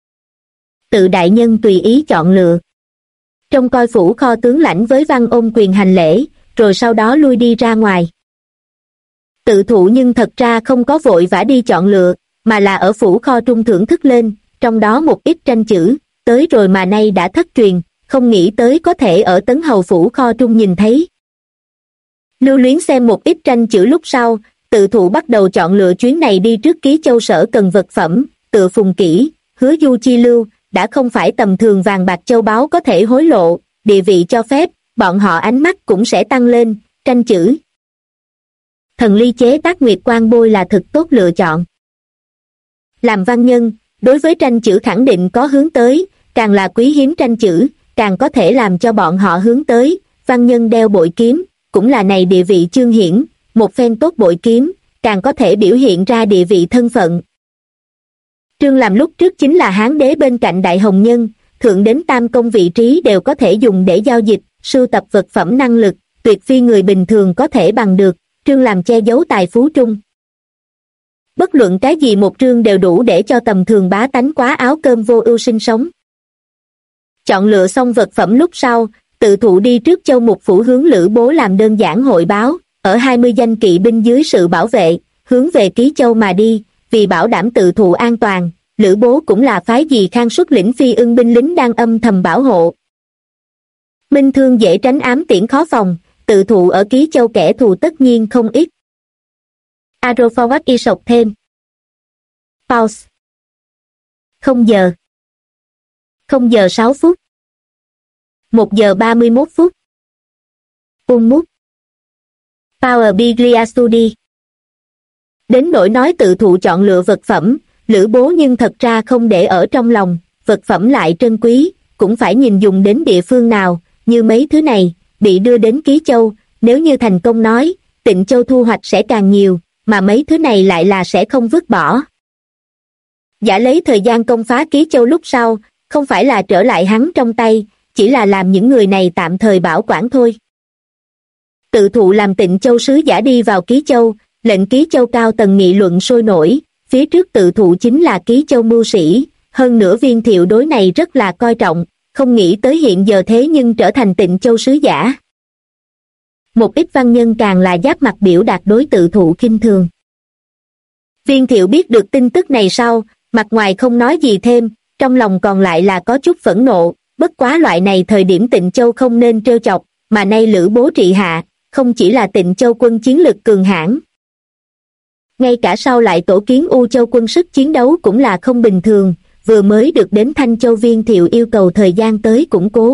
Tự đại nhân tùy ý chọn lựa. Trông coi phủ kho tướng lãnh với Văn ôm quyền hành lễ, rồi sau đó lui đi ra ngoài. Tự Thụ nhưng thật ra không có vội vã đi chọn lựa, mà là ở phủ kho trung thưởng thức lên, trong đó một ít tranh chữ, tới rồi mà nay đã thất truyền, không nghĩ tới có thể ở Tấn Hầu phủ kho trung nhìn thấy. Lưu luyến xem một ít tranh chữ lúc sau, Tự Thụ bắt đầu chọn lựa chuyến này đi trước Ký Châu sở cần vật phẩm, tựa Phùng Kỷ, Hứa Du chi lưu, đã không phải tầm thường vàng bạc châu báu có thể hối lộ, địa vị cho phép, bọn họ ánh mắt cũng sẽ tăng lên, tranh chữ. Thần ly chế tác nguyệt quang bôi là thực tốt lựa chọn. Làm văn nhân, đối với tranh chữ khẳng định có hướng tới, càng là quý hiếm tranh chữ, càng có thể làm cho bọn họ hướng tới, văn nhân đeo bội kiếm, cũng là này địa vị chương hiển, một phen tốt bội kiếm, càng có thể biểu hiện ra địa vị thân phận. Trương làm lúc trước chính là Hán đế bên cạnh Đại Hồng Nhân, thượng đến tam công vị trí đều có thể dùng để giao dịch, sưu tập vật phẩm năng lực, tuyệt phi người bình thường có thể bằng được, Trương làm che giấu tài phú trung. Bất luận cái gì một trương đều đủ để cho tầm thường bá tánh quá áo cơm vô ưu sinh sống. Chọn lựa xong vật phẩm lúc sau, Tự Thụ đi trước Châu Mục phủ hướng Lữ Bố làm đơn giản hội báo, ở 20 danh kỵ binh dưới sự bảo vệ, hướng về Ký Châu mà đi, vì bảo đảm Tự Thụ an toàn, Lữ Bố cũng là phái Dì Khang xuất lĩnh phi ưng binh lính đang âm thầm bảo hộ. Minh thương dễ tránh ám tiễn khó phòng, Tự Thụ ở Ký Châu kẻ thù tất nhiên không ít. Arrow forward y sọc thêm. Pause. 0 giờ. 0 giờ 6 phút. 1 giờ 31 phút. Mút. Power Biglia Studi. Đến nỗi nói Tự Thụ chọn lựa vật phẩm, Lữ Bố nhưng thật ra không để ở trong lòng, vật phẩm lại trân quý, cũng phải nhìn dùng đến địa phương nào, như mấy thứ này, bị đưa đến Ký Châu, nếu như thành công nói, Tịnh Châu thu hoạch sẽ càng nhiều, mà mấy thứ này lại là sẽ không vứt bỏ. Giả lấy thời gian công phá Ký Châu lúc sau, không phải là trở lại hắn trong tay, chỉ là làm những người này tạm thời bảo quản thôi. Tự Thụ làm Tịnh Châu sứ giả đi vào Ký Châu, lệnh Ký Châu cao tầng nghị luận sôi nổi, phía trước Tự Thụ chính là Ký Châu mưu sĩ, hơn nữa Viên Thiệu đối này rất là coi trọng, không nghĩ tới hiện giờ thế nhưng trở thành Tịnh Châu sứ giả. Một ít văn nhân càng là giáp mặt biểu đạt đối Tự Thụ khinh thường. Viên Thiệu biết được tin tức này sau, mặt ngoài không nói gì thêm, trong lòng còn lại là có chút phẫn nộ, bất quá loại này thời điểm Tịnh Châu không nên trêu chọc, mà nay Lữ Bố trị hạ, không chỉ là Tịnh Châu quân chiến lực cường hãn. Ngay cả sau lại tổ kiến U Châu quân sức chiến đấu cũng là không bình thường, vừa mới được đến Thanh Châu Viên Thiệu yêu cầu thời gian tới củng cố.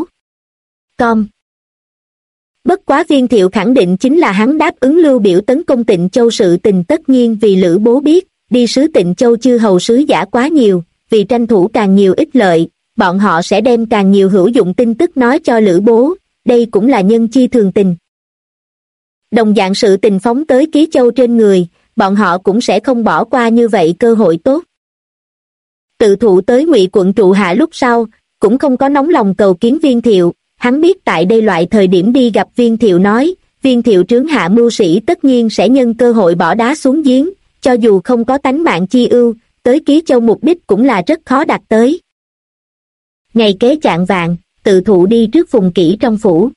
Bất quá Viên Thiệu khẳng định chính là hắn đáp ứng lưu biểu tấn công Tịnh Châu sự tình tất nhiên vì Lữ Bố biết, đi sứ Tịnh Châu chư hầu sứ giả quá nhiều, vì tranh thủ càng nhiều ích lợi, bọn họ sẽ đem càng nhiều hữu dụng tin tức nói cho Lữ Bố, đây cũng là nhân chi thường tình. Đồng dạng sự tình phóng tới Ký Châu trên người, bọn họ cũng sẽ không bỏ qua như vậy cơ hội tốt. Tự Thụ tới Ngụy quận trụ hạ lúc sau, cũng không có nóng lòng cầu kiến Viên Thiệu, hắn biết tại đây loại thời điểm đi gặp Viên Thiệu nói, Viên Thiệu trướng hạ mưu sĩ tất nhiên sẽ nhân cơ hội bỏ đá xuống giếng, cho dù không có tánh mạng chi ưu, tới Ký Châu mục đích cũng là rất khó đạt tới. Ngày kế chạng vạng, Tự Thụ đi trước Phùng Kỷ trong phủ.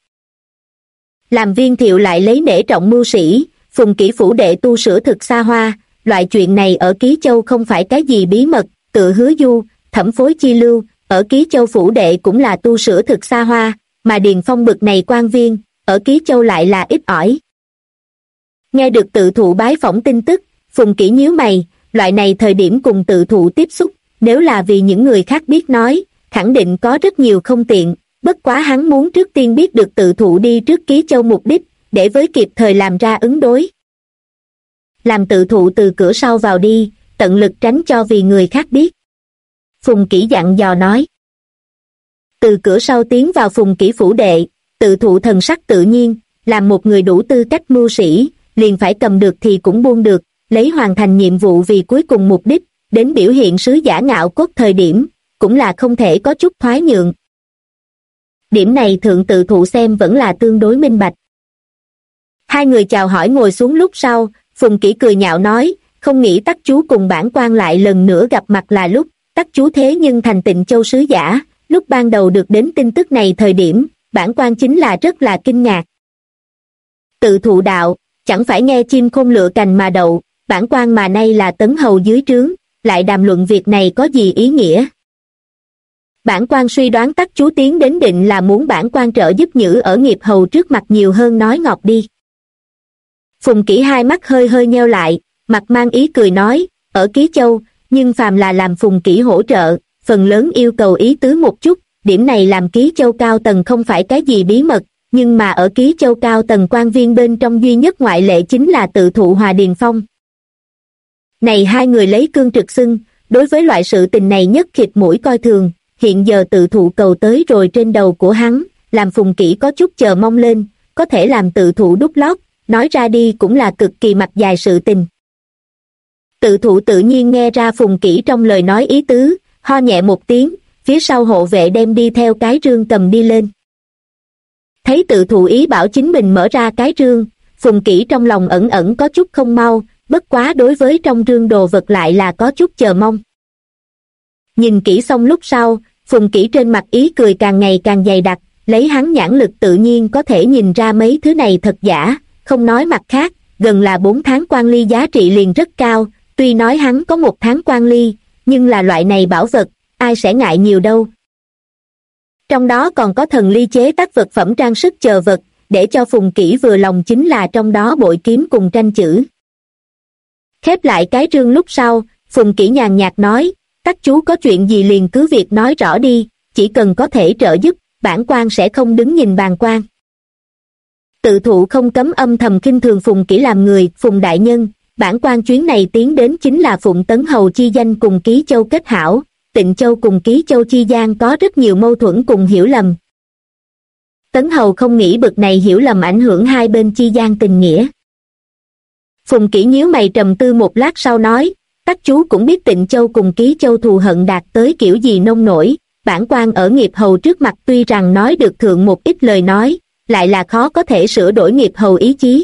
Làm Viên Thiệu lại lấy nể trọng mưu sĩ, Phùng Kỷ phủ đệ tu sửa thực xa hoa, loại chuyện này ở Ký Châu không phải cái gì bí mật, tự Hứa Du, Thẩm Phối Chi Lưu, ở Ký Châu phủ đệ cũng là tu sửa thực xa hoa, mà Điền Phong bực này quan viên, ở Ký Châu lại là ít ỏi. Nghe được Tự Thụ bái phỏng tin tức, Phùng Kỷ nhíu mày, loại này thời điểm cùng Tự Thụ tiếp xúc, nếu là vì những người khác biết nói, khẳng định có rất nhiều không tiện, bất quá hắn muốn trước tiên biết được Tự Thụ đi trước Ký Châu mục đích, để với kịp thời làm ra ứng đối. Làm Tự Thụ từ cửa sau vào đi, tận lực tránh cho vì người khác biết. Phùng Kỷ dặn dò nói. Từ cửa sau tiến vào Phùng Kỷ phủ đệ, Tự Thụ thần sắc tự nhiên, làm một người đủ tư cách mưu sĩ, liền phải cầm được thì cũng buông được, lấy hoàn thành nhiệm vụ vì cuối cùng mục đích, đến biểu hiện sứ giả ngạo cốt thời điểm, cũng là không thể có chút thoái nhượng. Điểm này thượng Tự Thụ xem vẫn là tương đối minh bạch. Hai người chào hỏi ngồi xuống lúc sau, Phùng Kỷ cười nhạo nói, không nghĩ Tắc chú cùng bản quan lại lần nữa gặp mặt là lúc, Tắc chú thế nhưng thành Tịnh Châu sứ giả, lúc ban đầu được đến tin tức này thời điểm, bản quan chính là rất là kinh ngạc. Tự Thụ đạo, chẳng phải nghe chim khôn lựa cành mà đậu, bản quan mà nay là tấn hầu dưới trướng, lại đàm luận việc này có gì ý nghĩa. Bản quan suy đoán Tắc chú tiến đến định là muốn bản quan trợ giúp Nhữ ở nghiệp hầu trước mặt nhiều hơn nói ngọt đi. Phùng Kỷ hai mắt hơi hơi nheo lại, mặt mang ý cười nói, ở Ký Châu, nhưng phàm là làm Phùng Kỷ hỗ trợ, phần lớn yêu cầu ý tứ một chút, điểm này làm Ký Châu cao tầng không phải cái gì bí mật, nhưng mà ở Ký Châu cao tầng quan viên bên trong duy nhất ngoại lệ chính là Tự Thụ hòa Điền Phong. Này hai người lấy cương trực xưng, đối với loại sự tình này nhất khịt mũi coi thường, hiện giờ Tự Thụ cầu tới rồi trên đầu của hắn, làm Phùng Kỷ có chút chờ mong lên, có thể làm Tự Thụ đút lót, nói ra đi cũng là cực kỳ mặt dài sự tình. Tự Thụ tự nhiên nghe ra Phùng Kỷ trong lời nói ý tứ, ho nhẹ một tiếng, phía sau hộ vệ đem đi theo cái rương cầm đi lên. Thấy Tự Thụ ý bảo chính mình mở ra cái rương, Phùng Kỷ trong lòng ẩn ẩn có chút không mau, bất quá đối với trong rương đồ vật lại là có chút chờ mong. Nhìn kỹ xong lúc sau, Phùng Kỷ trên mặt ý cười càng ngày càng dày đặc, lấy hắn nhãn lực tự nhiên có thể nhìn ra mấy thứ này thật giả, không nói mặt khác, gần là 4 tháng quan ly giá trị liền rất cao, tuy nói hắn có 1 tháng quan ly, nhưng là loại này bảo vật, ai sẽ ngại nhiều đâu. Trong đó còn có thần ly chế tác vật phẩm trang sức chờ vật, để cho Phùng Kỷ vừa lòng chính là trong đó bội kiếm cùng tranh chữ. Khép lại cái rương lúc sau, Phùng Kỷ nhàn nhạt nói, Tắc chú có chuyện gì liền cứ việc nói rõ đi, chỉ cần có thể trợ giúp, bản quan sẽ không đứng nhìn bàng quan. Tự Thụ không cấm âm thầm khinh thường Phùng Kỷ làm người, Phùng đại nhân, bản quan chuyến này tiến đến chính là phụng Tấn hầu chi danh cùng Ký Châu kết hảo, Tịnh Châu cùng Ký Châu chi gian có rất nhiều mâu thuẫn cùng hiểu lầm. Tấn hầu không nghĩ bực này hiểu lầm ảnh hưởng hai bên chi gian tình nghĩa. Phùng Kỷ nhíu mày trầm tư một lát sau nói, Tắc chú cũng biết Tịnh Châu cùng Ký Châu thù hận đạt tới kiểu gì nông nổi, bản quan ở nghiệp hầu trước mặt tuy rằng nói được thượng một ít lời nói, lại là khó có thể sửa đổi nghiệp hầu ý chí.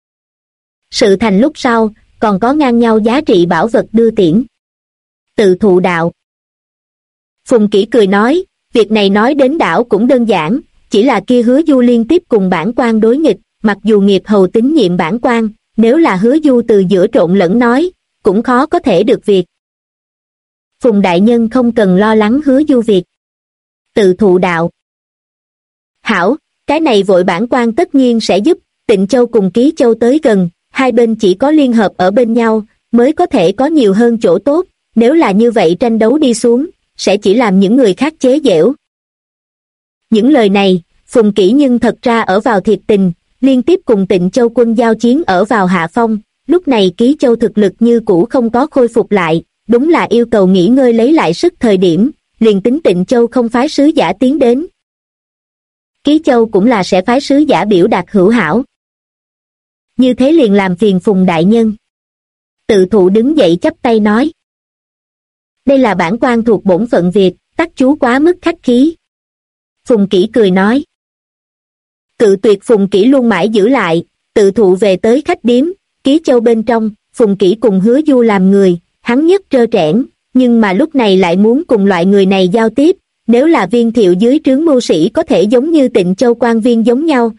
Sự thành lúc sau, còn có ngang nhau giá trị bảo vật đưa tiễn. Tự Thụ đạo. Phùng Kỷ cười nói, việc này nói đến đảo cũng đơn giản, chỉ là kia Hứa Du liên tiếp cùng bản quan đối nghịch, mặc dù nghiệp hầu tín nhiệm bản quan, nếu là Hứa Du từ giữa trộn lẫn nói, cũng khó có thể được việc. Phùng đại nhân không cần lo lắng Hứa Du việc. Tự Thụ đạo. Hảo, cái này vội bản quan tất nhiên sẽ giúp, Tịnh Châu cùng Ký Châu tới gần, hai bên chỉ có liên hợp ở bên nhau, mới có thể có nhiều hơn chỗ tốt, nếu là như vậy tranh đấu đi xuống, sẽ chỉ làm những người khác chế giễu. Những lời này, Phùng Kỷ nhưng thật ra ở vào thiệt tình, liên tiếp cùng Tịnh Châu quân giao chiến ở vào hạ phong, lúc này Ký Châu thực lực như cũ không có khôi phục lại, đúng là yêu cầu nghỉ ngơi lấy lại sức thời điểm, liền tính Tịnh Châu không phái sứ giả tiến đến. Ký Châu cũng là sẽ phái sứ giả biểu đạt hữu hảo. Như thế liền làm phiền Phùng đại nhân. Tự Thụ đứng dậy chắp tay nói. Đây là bản quan thuộc bổn phận việc, Tắc chú quá mức khách khí. Phùng Kỷ cười nói. Cự tuyệt Phùng Kỷ luôn mãi giữ lại, tự thụ về tới khách điếm, Ký Châu bên trong, Phùng Kỷ cùng Hứa Du làm người, hắn nhất trơ trẽn, nhưng mà lúc này lại muốn cùng loại người này giao tiếp, nếu là Viên Thiệu dưới trướng mưu sĩ có thể giống như Tịnh Châu quan viên giống nhau.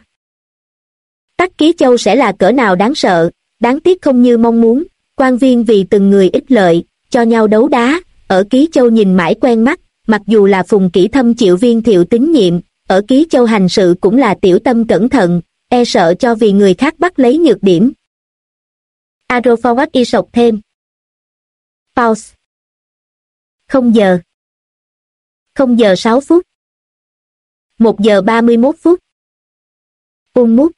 Tắc Ký Châu sẽ là cỡ nào đáng sợ, đáng tiếc không như mong muốn, quan viên vì từng người ích lợi, cho nhau đấu đá, ở Ký Châu nhìn mãi quen mắt, mặc dù là Phùng Kỷ thâm chịu Viên Thiệu tín nhiệm, ở Ký Châu hành sự cũng là tiểu tâm cẩn thận, e sợ cho vì người khác bắt lấy nhược điểm. Aroforward y sộc thêm. Pause. 0 giờ. 0 giờ 6 phút. 1 giờ 31 phút. Mút.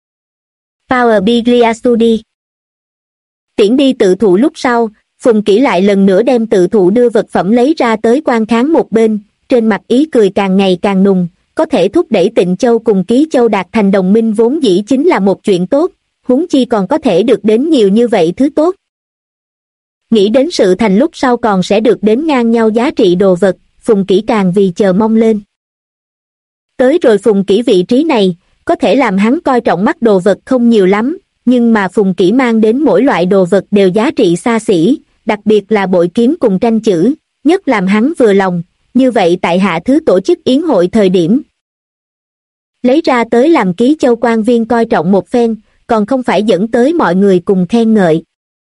Power Biglia Studi. Tiễn đi tự thụ lúc sau, Phùng Kỷ lại lần nữa đem tự thụ đưa vật phẩm lấy ra tới quan kháng một bên, trên mặt ý cười càng ngày càng nùng, có thể thúc đẩy Tịnh Châu cùng Ký Châu đạt thành đồng minh vốn dĩ chính là một chuyện tốt, huống chi còn có thể được đến nhiều như vậy thứ tốt. Nghĩ đến sự thành lúc sau còn sẽ được đến ngang nhau giá trị đồ vật, Phùng Kỷ càng vì chờ mong lên. Tới rồi Phùng Kỷ vị trí này, có thể làm hắn coi trọng mắt đồ vật không nhiều lắm, nhưng mà Phùng Kỷ mang đến mỗi loại đồ vật đều giá trị xa xỉ, đặc biệt là bội kiếm cùng tranh chữ, nhất làm hắn vừa lòng, như vậy tại hạ thứ tổ chức yến hội thời điểm. Lấy ra tới làm Ký Châu quan viên coi trọng một phen, còn không phải dẫn tới mọi người cùng khen ngợi.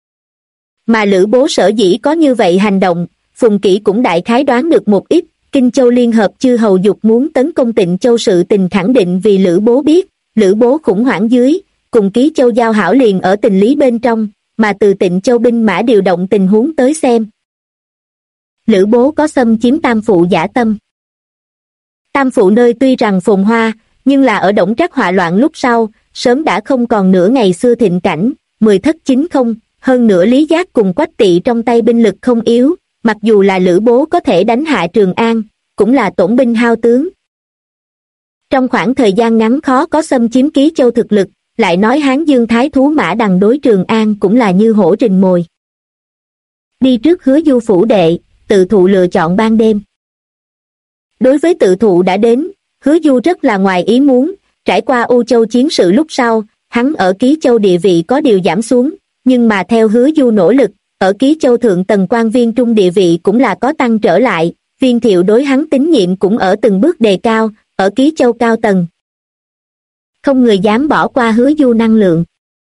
Mà Lữ Bố sở dĩ có như vậy hành động, Phùng Kỷ cũng đại khái đoán được một ít, Kinh Châu Liên Hợp chư hầu dục muốn tấn công Tịnh Châu sự tình khẳng định vì Lữ Bố biết, Lữ Bố khủng hoảng dưới, cùng Ký Châu giao hảo liền ở tình lý bên trong, mà từ Tịnh Châu binh mã điều động tình huống tới xem. Lữ Bố có xâm chiếm Tam Phụ giả tâm. Tam Phụ nơi tuy rằng phồn hoa, nhưng là ở Đổng Trác họa loạn lúc sau, sớm đã không còn nửa ngày xưa thịnh cảnh, 10 thất 9 không, hơn nữa Lý Giác cùng Quách Tỵ trong tay binh lực không yếu, mặc dù là Lữ Bố có thể đánh hạ Trường An, cũng là tổn binh hao tướng. Trong khoảng thời gian ngắn khó có xâm chiếm Ký Châu thực lực, lại nói Hán Dương Thái Thú Mã Đằng đối Trường An cũng là như hổ rình mồi. Đi trước Hứa Du phủ đệ, tự thụ lựa chọn ban đêm. Đối với tự thụ đã đến, Hứa Du rất là ngoài ý muốn, trải qua U Châu chiến sự lúc sau, hắn ở Ký Châu địa vị có điều giảm xuống, nhưng mà theo Hứa Du nỗ lực, ở Ký Châu thượng tầng quan viên trung địa vị cũng là có tăng trở lại, Viên Thiệu đối hắn tín nhiệm cũng ở từng bước đề cao, ở Ký Châu cao tầng. Không người dám bỏ qua Hứa Du năng lượng.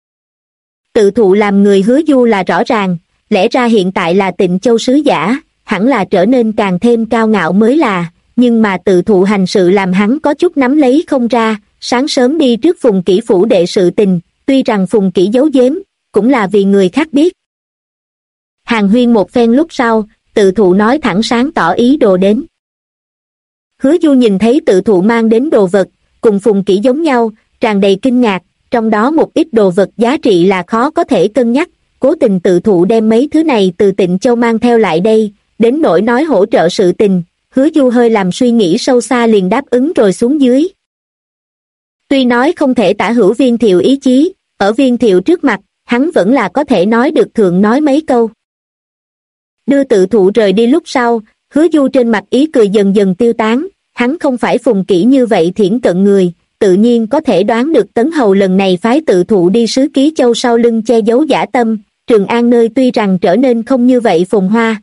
Tự thụ làm người Hứa Du là rõ ràng, lẽ ra hiện tại là Tịnh Châu sứ giả, hẳn là trở nên càng thêm cao ngạo mới là, nhưng mà tự thụ hành sự làm hắn có chút nắm lấy không ra, sáng sớm đi trước Phùng Kỷ phủ đệ sự tình, tuy rằng Phùng Kỷ giấu giếm, cũng là vì người khác biết. Hàn huyên một phen lúc sau, tự thụ nói thẳng sáng tỏ ý đồ đến. Hứa Du nhìn thấy tự thụ mang đến đồ vật, cùng Phùng Kỷ giống nhau, tràn đầy kinh ngạc, trong đó một ít đồ vật giá trị là khó có thể cân nhắc, cố tình tự thụ đem mấy thứ này từ Tịnh Châu mang theo lại đây, đến nỗi nói hỗ trợ sự tình, Hứa Du hơi làm suy nghĩ sâu xa liền đáp ứng rồi xuống dưới. Tuy nói không thể tả hữu Viên Thiệu ý chí, ở Viên Thiệu trước mặt, hắn vẫn là có thể nói được thượng nói mấy câu. Đưa tự thụ rời đi lúc sau, Hứa Du trên mặt ý cười dần dần tiêu tán, hắn không phải Phùng Kỷ như vậy thiển cận người, tự nhiên có thể đoán được Tấn Hầu lần này phái tự thụ đi sứ Ký Châu sau lưng che giấu dã tâm, Trường An nơi tuy rằng trở nên không như vậy phồn hoa.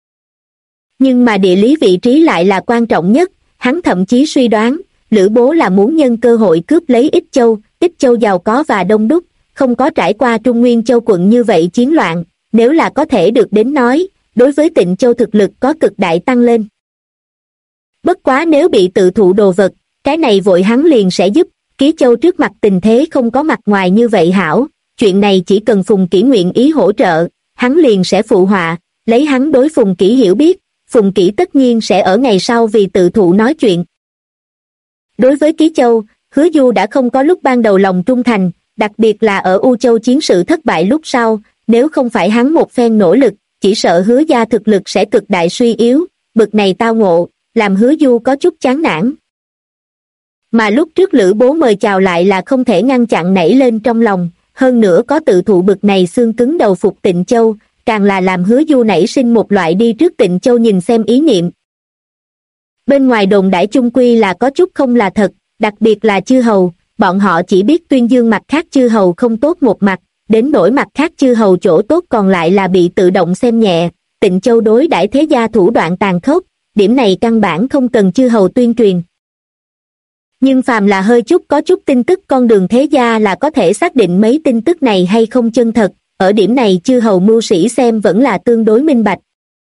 Nhưng mà địa lý vị trí lại là quan trọng nhất, hắn thậm chí suy đoán, Lữ Bố là muốn nhân cơ hội cướp lấy Ích Châu giàu có và đông đúc, không có trải qua Trung Nguyên Châu quận như vậy chiến loạn, nếu là có thể được đến nói, đối với Tịnh Châu thực lực có cực đại tăng lên. Bất quá nếu bị tự thụ đồ vật, cái này vội hắn liền sẽ giúp, Ký Châu trước mặt tình thế không có mặt ngoài như vậy hảo, chuyện này chỉ cần Phùng Kỷ nguyện ý hỗ trợ, hắn liền sẽ phụ họa, lấy hắn đối Phùng Kỷ hiểu biết, Phùng Kỷ tất nhiên sẽ ở ngày sau vì tự thụ nói chuyện. Đối với Ký Châu, Hứa Du đã không có lúc ban đầu lòng trung thành, đặc biệt là ở U Châu chiến sự thất bại lúc sau, nếu không phải hắn một phen nỗ lực, chỉ sợ Hứa gia thực lực sẽ cực đại suy yếu, bực này tao ngộ, làm Hứa Du có chút chán nản. Mà lúc trước Lữ Bố mời chào lại là không thể ngăn chặn nảy lên trong lòng, hơn nữa có tự thụ bực này xương cứng đầu phục Tịnh Châu, càng là làm Hứa Du nảy sinh một loại đi trước Tịnh Châu nhìn xem ý niệm. Bên ngoài đồn đãi chung quy là có chút không là thật, đặc biệt là chư hầu, bọn họ chỉ biết tuyên dương mặt khác chư hầu không tốt một mặt, đến nỗi mặt khác chư hầu chỗ tốt còn lại là bị tự động xem nhẹ. Tịnh Châu đối đãi thế gia thủ đoạn tàn khốc, điểm này căn bản không cần chư hầu tuyên truyền. Nhưng phàm là hơi chút có chút tin tức con đường thế gia là có thể xác định mấy tin tức này hay không chân thật, ở điểm này chư hầu mưu sĩ xem vẫn là tương đối minh bạch.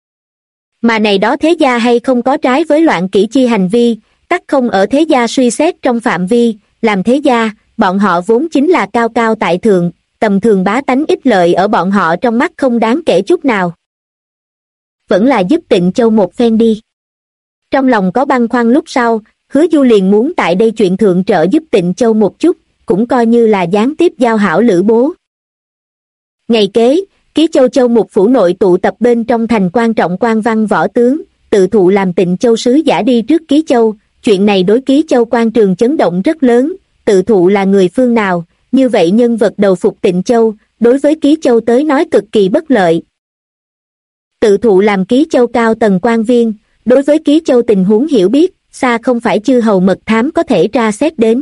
Mà này đó thế gia hay không có trái với loạn kỷ chi hành vi, tất không ở thế gia suy xét trong phạm vi, làm thế gia, bọn họ vốn chính là cao cao tại thượng, tầm thường bá tánh ích lợi ở bọn họ trong mắt không đáng kể chút nào. Vẫn là giúp Tịnh Châu một phen đi. Trong lòng có băn khoăn lúc sau, Hứa Du liền muốn tại đây chuyện thượng trợ giúp Tịnh Châu một chút, cũng coi như là gián tiếp giao hảo Lữ Bố. Ngày kế, Ký Châu Châu một phủ nội tụ tập bên trong thành quan trọng quan văn võ tướng, tự thụ làm Tịnh Châu sứ giả đi trước Ký Châu, chuyện này đối Ký Châu quan trường chấn động rất lớn, tự thụ là người phương nào, như vậy nhân vật đầu phục Tịnh Châu, đối với Ký Châu tới nói cực kỳ bất lợi. Tự thụ làm Ký Châu cao tầng quan viên, đối với Ký Châu tình huống hiểu biết, xa không phải chư hầu mật thám có thể tra xét đến.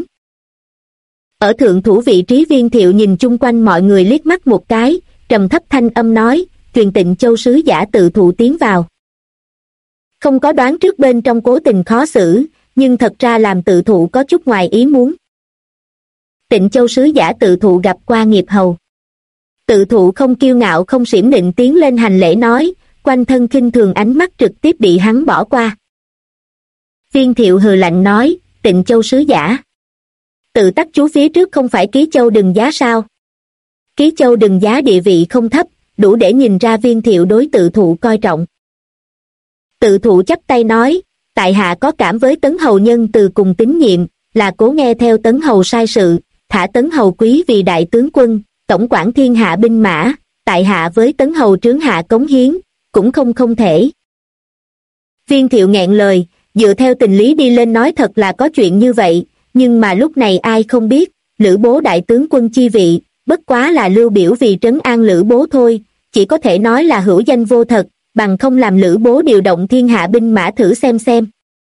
Ở thượng thủ vị trí Viên Thiệu nhìn chung quanh mọi người liếc mắt một cái, trầm thấp thanh âm nói, truyền Tịnh Châu sứ giả tự thụ tiến vào. Không có đoán trước bên trong cố tình khó xử, nhưng thật ra làm tự thụ có chút ngoài ý muốn. Tịnh Châu sứ giả tự thụ gặp qua nghiệp hầu. Tự thụ không kiêu ngạo không xiểm định tiến lên hành lễ nói, quanh thân khinh thường ánh mắt trực tiếp bị hắn bỏ qua. Viên Thiệu hừ lạnh nói, Tịnh Châu sứ giả. Tự tắc chú phía trước không phải Ký Châu Đừng Giá sao? Ký Châu Đừng Giá địa vị không thấp, đủ để nhìn ra Viên Thiệu đối tự thụ coi trọng. Tự thụ chắp tay nói, tại hạ có cảm với Tấn Hầu nhân từ cùng tín nhiệm, là cố nghe theo Tấn Hầu sai sự, thả Tấn Hầu quý vì đại tướng quân, tổng quản thiên hạ binh mã, tại hạ với Tấn Hầu trướng hạ cống hiến, cũng không thể. Viên Thiệu nghẹn lời, dựa theo tình lý đi lên nói thật là có chuyện như vậy, nhưng mà lúc này ai không biết, Lữ Bố đại tướng quân chi vị, bất quá là Lưu Biểu vì trấn an Lữ Bố thôi, chỉ có thể nói là hữu danh vô thật, bằng không làm Lữ Bố điều động thiên hạ binh mã thử xem.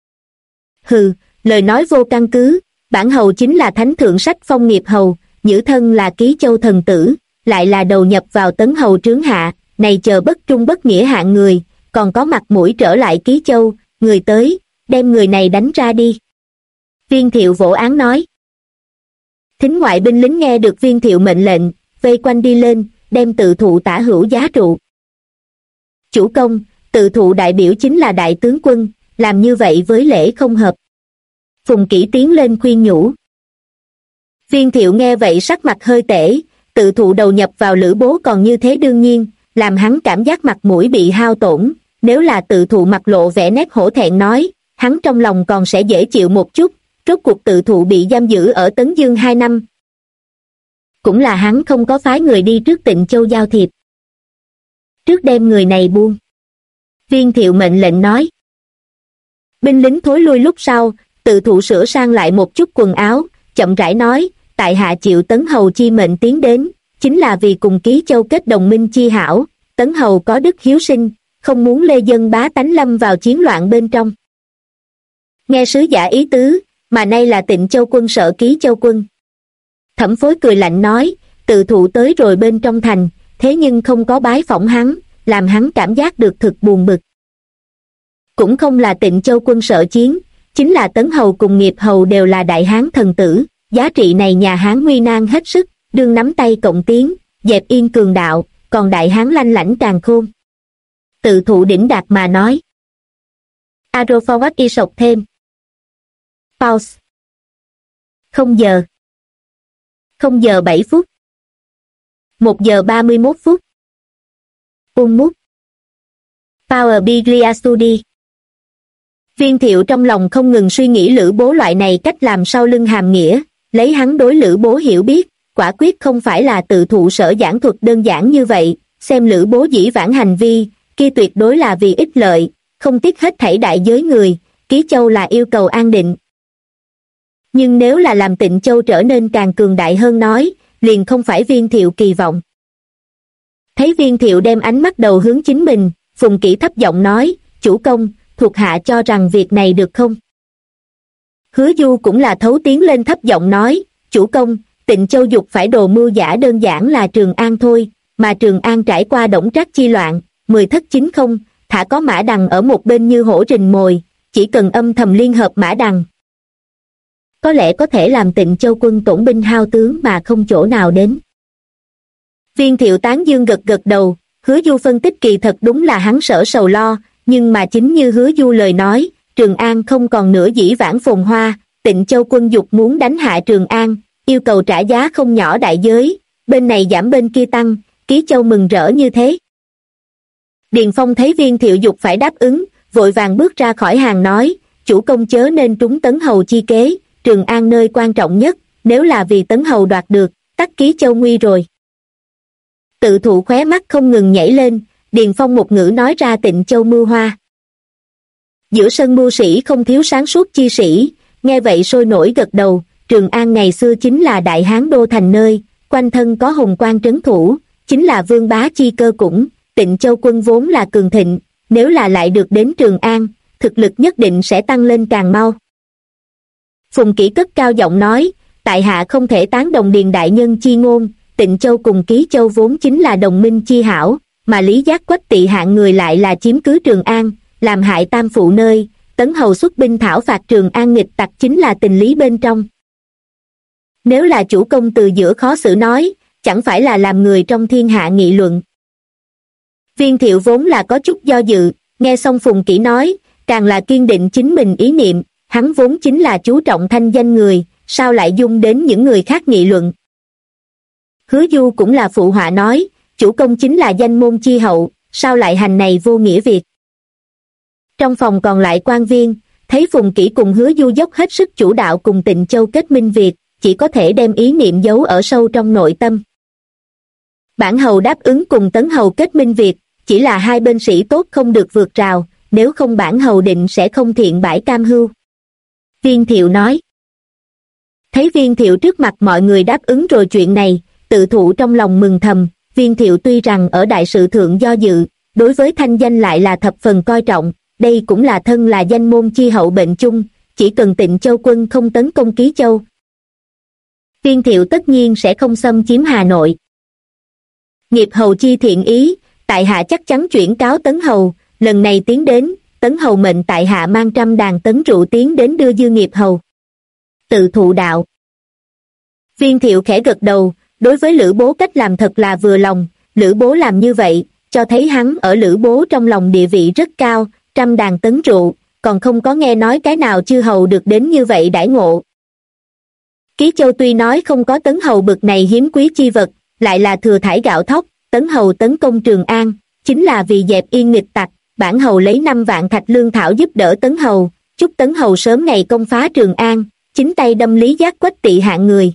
Hừ, lời nói vô căn cứ, bản hầu chính là thánh thượng sách phong nghiệp hầu, nhữ thân là Ký Châu thần tử, lại là đầu nhập vào Tấn Hầu trướng hạ, này chờ bất trung bất nghĩa hạng người, còn có mặt mũi trở lại Ký Châu, người tới, đem người này đánh ra đi. Viên Thiệu vỗ án nói. Thính ngoại binh lính nghe được Viên Thiệu mệnh lệnh, vây quanh đi lên, đem tự thụ tả hữu giá trụ. Chủ công, tự thụ đại biểu chính là đại tướng quân, làm như vậy với lễ không hợp. Phùng Kỷ tiến lên khuyên nhủ. Viên Thiệu nghe vậy sắc mặt hơi tệ, tự thụ đầu nhập vào Lữ Bố còn như thế đương nhiên, làm hắn cảm giác mặt mũi bị hao tổn, nếu là tự thụ mặt lộ vẻ nét hổ thẹn nói, hắn trong lòng còn sẽ dễ chịu một chút, rốt cuộc tự thụ bị giam giữ ở Tấn Dương 2 năm. Cũng là hắn không có phái người đi trước Tịnh Châu giao thiệp. Trước đem người này buông. Viên Thiệu mệnh lệnh nói. Binh lính thối lui lúc sau, tự thụ sửa sang lại một chút quần áo, chậm rãi nói, tại hạ chịu Tấn Hầu chi mệnh tiến đến, chính là vì cùng Ký Châu kết đồng minh chi hảo, Tấn Hầu có đức hiếu sinh, không muốn lê dân bá tánh lâm vào chiến loạn bên trong. Nghe sứ giả ý tứ, mà nay là Tịnh Châu quân sợ Ký Châu quân. Thẩm Phối cười lạnh nói, tự thụ tới rồi bên trong thành, thế nhưng không có bái phỏng hắn, làm hắn cảm giác được thực buồn bực. Cũng không là Tịnh Châu quân sợ chiến, chính là Tấn Hầu cùng Nghiệp Hầu đều là đại hán thần tử, giá trị này nhà Hán nguy nan hết sức, đương nắm tay cộng tiến, dẹp yên cường đạo, còn đại hán lanh lãnh càng khôn. Tự thụ đỉnh đạt mà nói. Aroforward y sọc thêm. Pause. 0 giờ 7 phút. 1 giờ 31 phút. Mút. Power Biglia Studi. Viên Thiệu trong lòng không ngừng suy nghĩ Lữ Bố loại này cách làm sau lưng hàm nghĩa, lấy hắn đối Lữ Bố hiểu biết, quả quyết không phải là tự thụ sở giảng thuật đơn giản như vậy, xem Lữ Bố dĩ vãng hành vi, kia tuyệt đối là vì ích lợi, không tiếc hết thảy đại giới người, Ký Châu là yêu cầu an định. Nhưng nếu là làm Tịnh Châu trở nên càng cường đại hơn nói, liền không phải Viên Thiệu kỳ vọng. Thấy Viên Thiệu đem ánh mắt đầu hướng chính mình, Phùng Kỷ thấp giọng nói, chủ công, thuộc hạ cho rằng việc này được không? Hứa Du cũng là thấu tiến lên thấp giọng nói, chủ công, Tịnh Châu dục phải đồ mưu giả đơn giản là Trường An thôi, mà Trường An trải qua Đổng Trác chi loạn, 10 thất 9 không, thả có Mã Đằng ở một bên như hổ rình mồi, chỉ cần âm thầm liên hợp Mã Đằng, có lẽ có thể làm Tịnh Châu quân tổn binh hao tướng mà không chỗ nào đến. Viên Thiệu tán dương gật gật đầu, Hứa Du phân tích kỳ thật đúng là hắn sở sầu lo, nhưng mà chính như Hứa Du lời nói, Trường An không còn nữa dĩ vãng phồn hoa, Tịnh Châu quân dục muốn đánh hạ Trường An, yêu cầu trả giá không nhỏ đại giới, bên này giảm bên kia tăng, Ký Châu mừng rỡ như thế. Điền Phong thấy Viên Thiệu dục phải đáp ứng, vội vàng bước ra khỏi hàng nói, chủ công chớ nên trúng Tấn Hầu chi kế, Trường An nơi quan trọng nhất, nếu là vì Tấn Hầu đoạt được, tắc Ký Châu nguy rồi. Tự thụ khóe mắt không ngừng nhảy lên, Điền Phong một ngữ nói ra Tịnh Châu mưu hoa. Giữa sân mưu sĩ không thiếu sáng suốt chi sĩ, nghe vậy sôi nổi gật đầu, Trường An ngày xưa chính là đại hán đô thành nơi, quanh thân có hùng quan trấn thủ, chính là vương bá chi cơ cũng, Tịnh Châu quân vốn là cường thịnh, nếu là lại được đến Trường An, thực lực nhất định sẽ tăng lên càng mau. Phùng Kỷ cất cao giọng nói, tại hạ không thể tán đồng Điền đại nhân chi ngôn, Tịnh Châu cùng Ký Châu vốn chính là đồng minh chi hảo, mà Lý Giác Quách tị hạng người lại là chiếm cứ Trường An, làm hại tam phụ nơi, Tấn Hầu xuất binh thảo phạt Trường An nghịch tặc chính là tình lý bên trong. Nếu là chủ công từ giữa khó xử nói, chẳng phải là làm người trong thiên hạ nghị luận. Viên Thiệu vốn là có chút do dự, nghe xong Phùng Kỷ nói, càng là kiên định chính mình ý niệm, hắn vốn chính là chú trọng thanh danh người, sao lại dung đến những người khác nghị luận. Hứa Du cũng là phụ họa nói, chủ công chính là danh môn chi hậu, sao lại hành này vô nghĩa việc. Trong phòng còn lại quan viên, thấy Phùng Kỷ cùng Hứa Du dốc hết sức chủ đạo cùng Tịnh Châu kết minh việc, chỉ có thể đem ý niệm giấu ở sâu trong nội tâm. Bản hầu đáp ứng cùng Tấn Hầu kết minh việc, chỉ là hai bên sĩ tốt không được vượt rào, nếu không bản hầu định sẽ không thiện bãi cam hưu. Viên Thiệu nói. Thấy Viên Thiệu trước mặt mọi người đáp ứng rồi chuyện này, tự thụ trong lòng mừng thầm, Viên Thiệu tuy rằng ở đại sự thượng do dự, đối với thanh danh lại là thập phần coi trọng, đây cũng là thân là danh môn chi hậu bệnh chung, chỉ cần Tịnh Châu quân không tấn công Ký Châu. Viên Thiệu tất nhiên sẽ không xâm chiếm Hà Nội. Nghiệp hầu chi thiện ý, tại hạ chắc chắn chuyển cáo Tấn Hầu, lần này tiến đến, Tấn Hầu mệnh tại hạ mang 100 đàn tấn rượu tiến đến đưa dư nghiệp hầu. Tự thụ đạo. Viên Thiệu khẽ gật đầu, đối với Lữ Bố cách làm thật là vừa lòng, Lữ Bố làm như vậy, cho thấy hắn ở Lữ Bố trong lòng địa vị rất cao, 100 đàn tấn rượu, còn không có nghe nói cái nào chư hầu được đến như vậy đãi ngộ. Ký Châu tuy nói không có Tấn Hầu bực này hiếm quý chi vật, lại là thừa thải gạo thóc, Tấn Hầu tấn công Trường An, chính là vì dẹp yên nghịch tặc, bản hầu lấy 5 vạn thạch lương thảo giúp đỡ Tấn Hầu, chúc Tấn Hầu sớm ngày công phá Trường An, chính tay đâm Lý Giác Quách tị hạng người.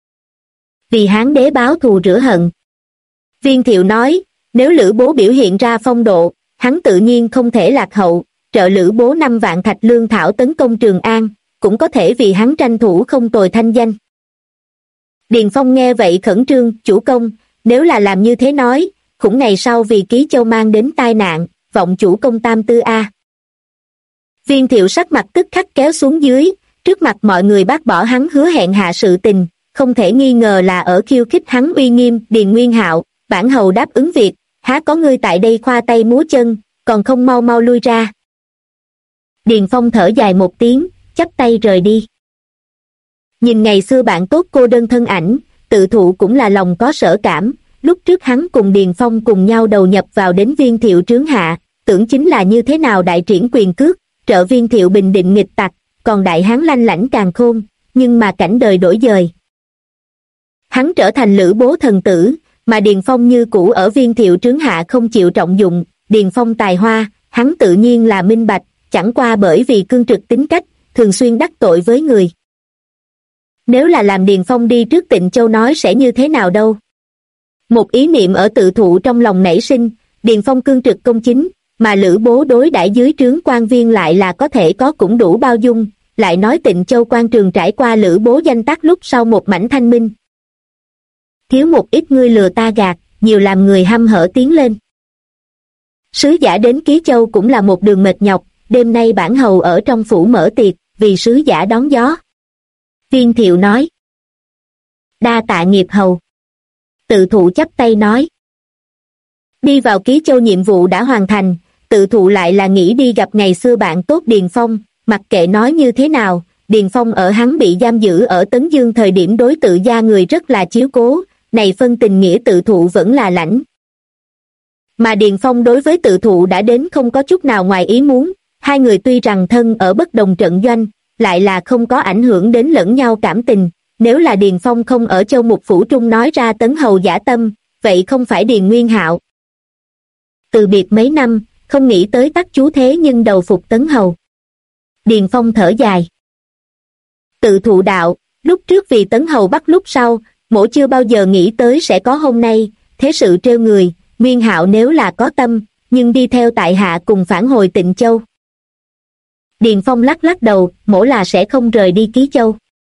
Vì Hán đế báo thù rửa hận. Viên Thiệu nói, nếu Lữ Bố biểu hiện ra phong độ, hắn tự nhiên không thể lạc hậu, trợ Lữ Bố 5 vạn thạch lương thảo tấn công Trường An, cũng có thể vì hắn tranh thủ không tồi thanh danh. Điền Phong nghe vậy khẩn trương, chủ công, nếu là làm như thế nói, khủng ngày sau vì Ký Châu mang đến tai nạn, vọng chủ công tam tư a. Viên Thiệu sắc mặt tức khắc kéo xuống dưới, trước mặt mọi người bác bỏ hắn hứa hẹn hạ sự tình, không thể nghi ngờ là ở khiêu khích hắn uy nghiêm. Điền Nguyên Hạo, bản hầu đáp ứng việc, há có ngươi tại đây khoa tay múa chân, còn không mau mau lui ra. Điền Phong thở dài một tiếng, chắp tay rời đi. Nhìn ngày xưa bạn tốt cô đơn thân ảnh, tự thụ cũng là lòng có sở cảm, lúc trước hắn cùng Điền Phong cùng nhau đầu nhập vào đến Viên Thiệu trướng hạ, tưởng chính là như thế nào đại triển quyền cước, trợ Viên Thiệu bình định nghịch tặc, còn đại hán lanh lảnh càn khôn, nhưng mà cảnh đời đổi dời. Hắn trở thành Lữ Bố thần tử, mà Điền Phong như cũ ở Viên Thiệu trướng hạ không chịu trọng dụng. Điền Phong tài hoa, hắn tự nhiên là minh bạch, chẳng qua bởi vì cương trực tính cách, thường xuyên đắc tội với người. Nếu là làm Điền Phong đi trước Tịnh Châu nói sẽ như thế nào đâu? Một ý niệm ở tự thụ trong lòng nảy sinh, Điền Phong cương trực công chính, mà Lữ Bố đối đãi dưới trướng quan viên lại là có thể có cũng đủ bao dung, lại nói Tịnh Châu quan trường trải qua Lữ Bố danh tác lúc sau một mảnh thanh minh. Thiếu một ít ngươi lừa ta gạt, nhiều làm người hăm hở tiến lên. Sứ giả đến Ký Châu cũng là một đường mệt nhọc, đêm nay bản hầu ở trong phủ mở tiệc, vì sứ giả đón gió. Viên Thiệu nói. Đa tạ nghiệp hầu. Tự thụ chắp tay nói. Đi vào Ký Châu nhiệm vụ đã hoàn thành, tự thụ lại là nghĩ đi gặp ngày xưa bạn tốt Điền Phong, mặc kệ nói như thế nào, Điền Phong ở hắn bị giam giữ ở Tấn Dương thời điểm đối tự gia người rất là chiếu cố, này phân tình nghĩa tự thụ vẫn là lãnh. Mà Điền Phong đối với tự thụ đã đến không có chút nào ngoài ý muốn, hai người tuy rằng thân ở bất đồng trận doanh, lại là không có ảnh hưởng đến lẫn nhau cảm tình, nếu là Điền Phong không ở Châu Mục Phủ Trung nói ra Tấn Hầu giả tâm, vậy không phải Điền Nguyên Hạo. Từ biệt mấy năm, không nghĩ tới tắc chú thế nhưng đầu phục Tấn Hầu. Điền Phong thở dài. Tự thụ đạo, lúc trước vì Tấn Hầu bắt lúc sau, mỗ chưa bao giờ nghĩ tới sẽ có hôm nay, thế sự trêu người, Nguyên Hạo nếu là có tâm, nhưng đi theo tại hạ cùng phản hồi Tịnh Châu. Điền Phong lắc lắc đầu, mỗ là sẽ không rời đi Ký Châu.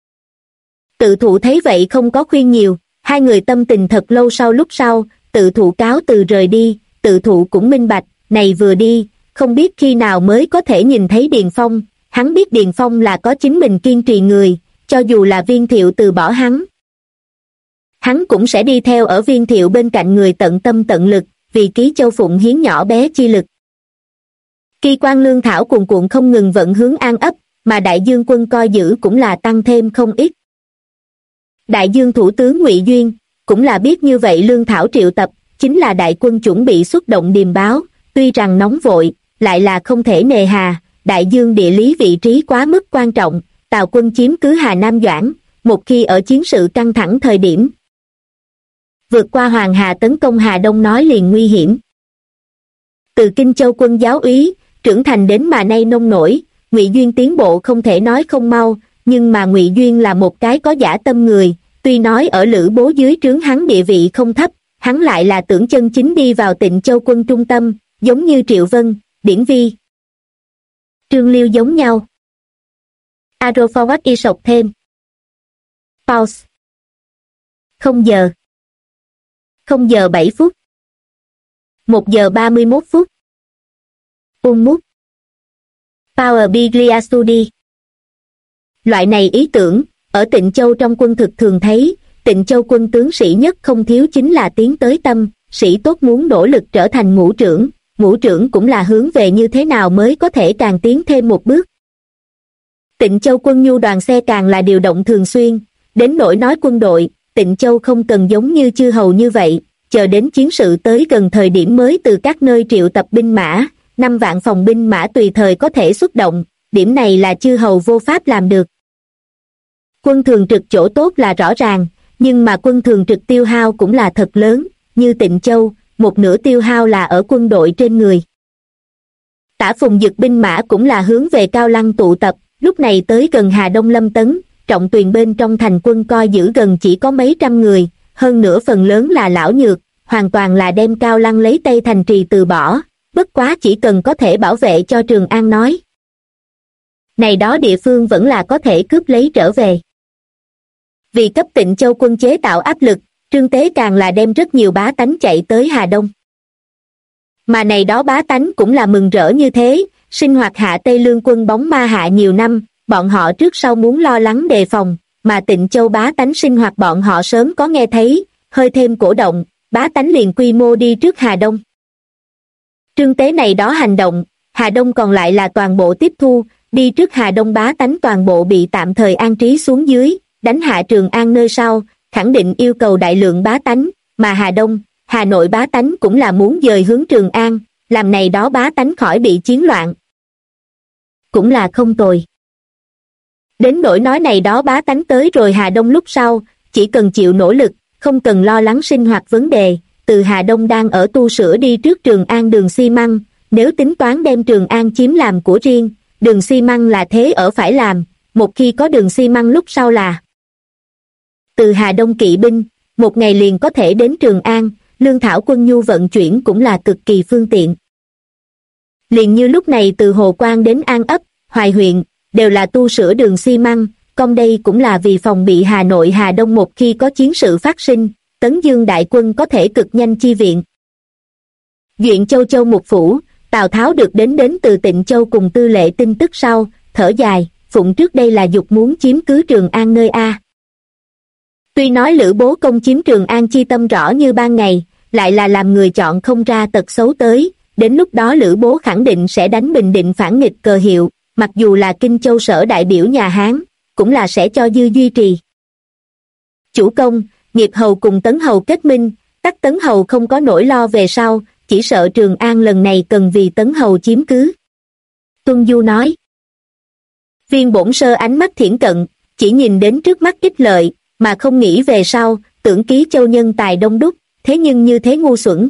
Tự thụ thấy vậy không có khuyên nhiều, hai người tâm tình thật lâu lúc sau, tự thụ cáo từ rời đi, tự thụ cũng minh bạch, này vừa đi, không biết khi nào mới có thể nhìn thấy Điền Phong, hắn biết Điền Phong là có chính mình kiên trì người, cho dù là Viên Thiệu từ bỏ hắn cũng sẽ đi theo ở Viên Thiệu bên cạnh người tận tâm tận lực, vì Ký Châu phụng hiến nhỏ bé chi lực. Kỳ quan lương thảo cuồn cuộn không ngừng vận hướng An ấp, mà Đại Dương quân coi giữ cũng là tăng thêm không ít. Đại Dương thủ tướng Ngụy Duyên cũng là biết như vậy lương thảo triệu tập, chính là đại quân chuẩn bị xuất động điềm báo, tuy rằng nóng vội, lại là không thể nề hà, Đại Dương địa lý vị trí quá mức quan trọng, Tào quân chiếm cứ Hà Nam Doãn, một khi ở chiến sự căng thẳng thời điểm vượt qua Hoàng Hà tấn công Hà Đông nói liền nguy hiểm. Từ Kinh Châu quân giáo úy trưởng thành đến mà nay nông nổi, Ngụy Duyên tiến bộ không thể nói không mau, nhưng mà Ngụy Duyên là một cái có dã tâm người, tuy nói ở Lữ Bố dưới trướng hắn địa vị không thấp, hắn lại là tưởng chân chính đi vào Tịnh Châu quân trung tâm, giống như Triệu Vân, Điển Vi, Trương Liêu giống nhau. Arrow forward y sọc thêm. Pause. 0 giờ 7 phút. 1 giờ 31 phút. Mút. Power Biglia Studi. Loại này ý tưởng, ở Tịnh Châu trong quân thực thường thấy, Tịnh Châu quân tướng sĩ nhất không thiếu chính là tiến tới tâm, sĩ tốt muốn nỗ lực trở thành ngũ trưởng cũng là hướng về như thế nào mới có thể càng tiến thêm một bước. Tịnh Châu quân nhu đoàn xe càng là điều động thường xuyên, đến nỗi nói quân đội, Tịnh Châu không cần giống như chư hầu như vậy, chờ đến chiến sự tới gần thời điểm mới từ các nơi triệu tập binh mã, 5 vạn phòng binh mã tùy thời có thể xuất động, điểm này là chư hầu vô pháp làm được. Quân thường trực chỗ tốt là rõ ràng, nhưng mà quân thường trực tiêu hao cũng là thật lớn, như Tịnh Châu, một nửa tiêu hao là ở quân đội trên người. Tả Phùng Dực binh mã cũng là hướng về Cao Lăng tụ tập, lúc này tới gần Hà Đông Lâm Tấn, Trọng Tuyền bên trong thành quân coi giữ gần chỉ có mấy trăm người, hơn nữa phần lớn là lão nhược, hoàn toàn là đem Cao Lăng lấy Tây thành trì từ bỏ, bất quá chỉ cần có thể bảo vệ cho Trường An nói. Này đó địa phương vẫn là có thể cướp lấy trở về. Vì cấp Tịnh Châu quân chế tạo áp lực, Trương Tế càng là đem rất nhiều bá tánh chạy tới Hà Đông. Mà này đó bá tánh cũng là mừng rỡ như thế, sinh hoạt hạ Tây Lương quân bóng ma hạ nhiều năm, bọn họ trước sau muốn lo lắng đề phòng, mà Tịnh Châu bá tánh sinh hoạt bọn họ sớm có nghe thấy, hơi thêm cổ động, bá tánh liền quy mô đi trước Hà Đông. Trương Tế này đó hành động, Hà Đông còn lại là toàn bộ tiếp thu, đi trước Hà Đông bá tánh toàn bộ bị tạm thời an trí xuống dưới, đánh hạ Trường An nơi sau, khẳng định yêu cầu đại lượng bá tánh, mà Hà Đông, Hà Nội bá tánh cũng là muốn dời hướng Trường An, làm này đó bá tánh khỏi bị chiến loạn. Cũng là không tồi. Đến nỗi nói này đó bá tánh tới rồi Hà Đông lúc sau, chỉ cần chịu nỗ lực, không cần lo lắng sinh hoạt vấn đề, từ Hà Đông đang ở tu sửa đi trước Trường An đường xi măng, nếu tính toán đem Trường An chiếm làm của riêng, đường xi măng là thế ở phải làm, một khi có đường xi măng lúc sau là từ Hà Đông kỵ binh, một ngày liền có thể đến Trường An, lương thảo quân nhu vận chuyển cũng là cực kỳ phương tiện. Liền như lúc này từ Hồ Quang đến An ấp, Hoài huyện, đều là tu sửa đường xi măng, công đây cũng là vì phòng bị Hà Nội Hà Đông một khi có chiến sự phát sinh, Tấn Dương đại quân có thể cực nhanh chi viện. Duyện Châu Mục Phủ, Tào Tháo được đến từ Tịnh Châu cùng Tư Lệ tin tức sau, thở dài, phụng trước đây là dục muốn chiếm cứ Trường An nơi A. Tuy nói Lữ Bố công chiếm Trường An chi tâm rõ như ban ngày, lại là làm người chọn không ra tật xấu tới, đến lúc đó Lữ Bố khẳng định sẽ đánh Bình Định phản nghịch cờ hiệu, mặc dù là Kinh Châu sở đại biểu nhà Hán, cũng là sẽ cho dư duy trì. Chủ công, Nghiệp Hầu cùng Tấn Hầu kết minh, Tắc Tấn Hầu không có nỗi lo về sau, chỉ sợ Trường An lần này cần vì Tấn Hầu chiếm cứ. Tuân Du nói. Viên bổn sơ ánh mắt thiển cận, chỉ nhìn đến trước mắt ích lợi, mà không nghĩ về sau, tưởng Ký Châu nhân tài đông đúc, thế nhưng như thế ngu xuẩn.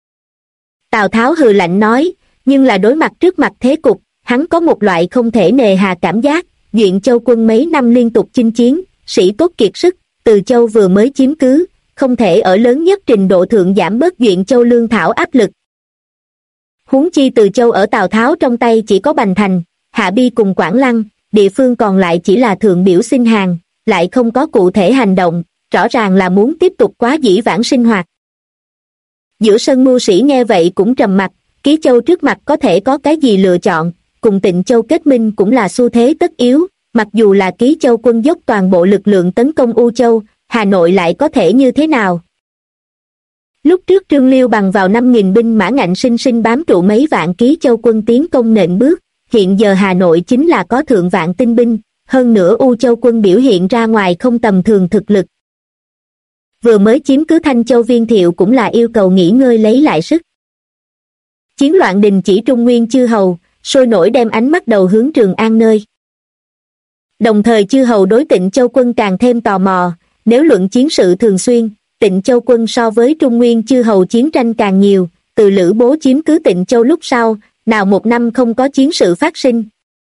Tào Tháo hừ lạnh nói, nhưng là đối mặt trước mặt thế cục, hắn có một loại không thể nề hà cảm giác, Duyện Châu quân mấy năm liên tục chinh chiến, sĩ tốt kiệt sức, Từ Châu vừa mới chiếm cứ, không thể ở lớn nhất trình độ thượng giảm bớt Duyện Châu lương thảo áp lực. Huống chi Từ Châu ở Tào Tháo trong tay chỉ có Bành Thành, Hạ Bi cùng Quảng Lăng, địa phương còn lại chỉ là thượng biểu xin hàng, lại không có cụ thể hành động, rõ ràng là muốn tiếp tục quá dĩ vãng sinh hoạt. Giữa sân mưu sĩ nghe vậy cũng trầm mặc, Ký Châu trước mặt có thể có cái gì lựa chọn, cùng Tịnh Châu kết minh cũng là xu thế tất yếu, mặc dù là Ký Châu quân dốc toàn bộ lực lượng tấn công U Châu, Hà Nội lại có thể như thế nào? Lúc trước Trương Liêu bằng vào 5.000 binh mã ngạnh sinh sinh bám trụ mấy vạn Ký Châu quân tiến công nện bước, hiện giờ Hà Nội chính là có thượng vạn tinh binh, hơn nữa U Châu quân biểu hiện ra ngoài không tầm thường thực lực. Vừa mới chiếm cứ Thanh Châu Viên Thiệu cũng là yêu cầu nghỉ ngơi lấy lại sức. Chiến loạn đình chỉ Trung Nguyên chư hầu, sôi nổi đem ánh mắt đầu hướng Trường An nơi. Đồng thời chư hầu đối Tịnh Châu quân càng thêm tò mò, nếu luận chiến sự thường xuyên, Tịnh Châu quân so với Trung Nguyên chư hầu chiến tranh càng nhiều, từ Lữ Bố chiếm cứ Tịnh Châu lúc sau, nào một năm không có chiến sự phát sinh.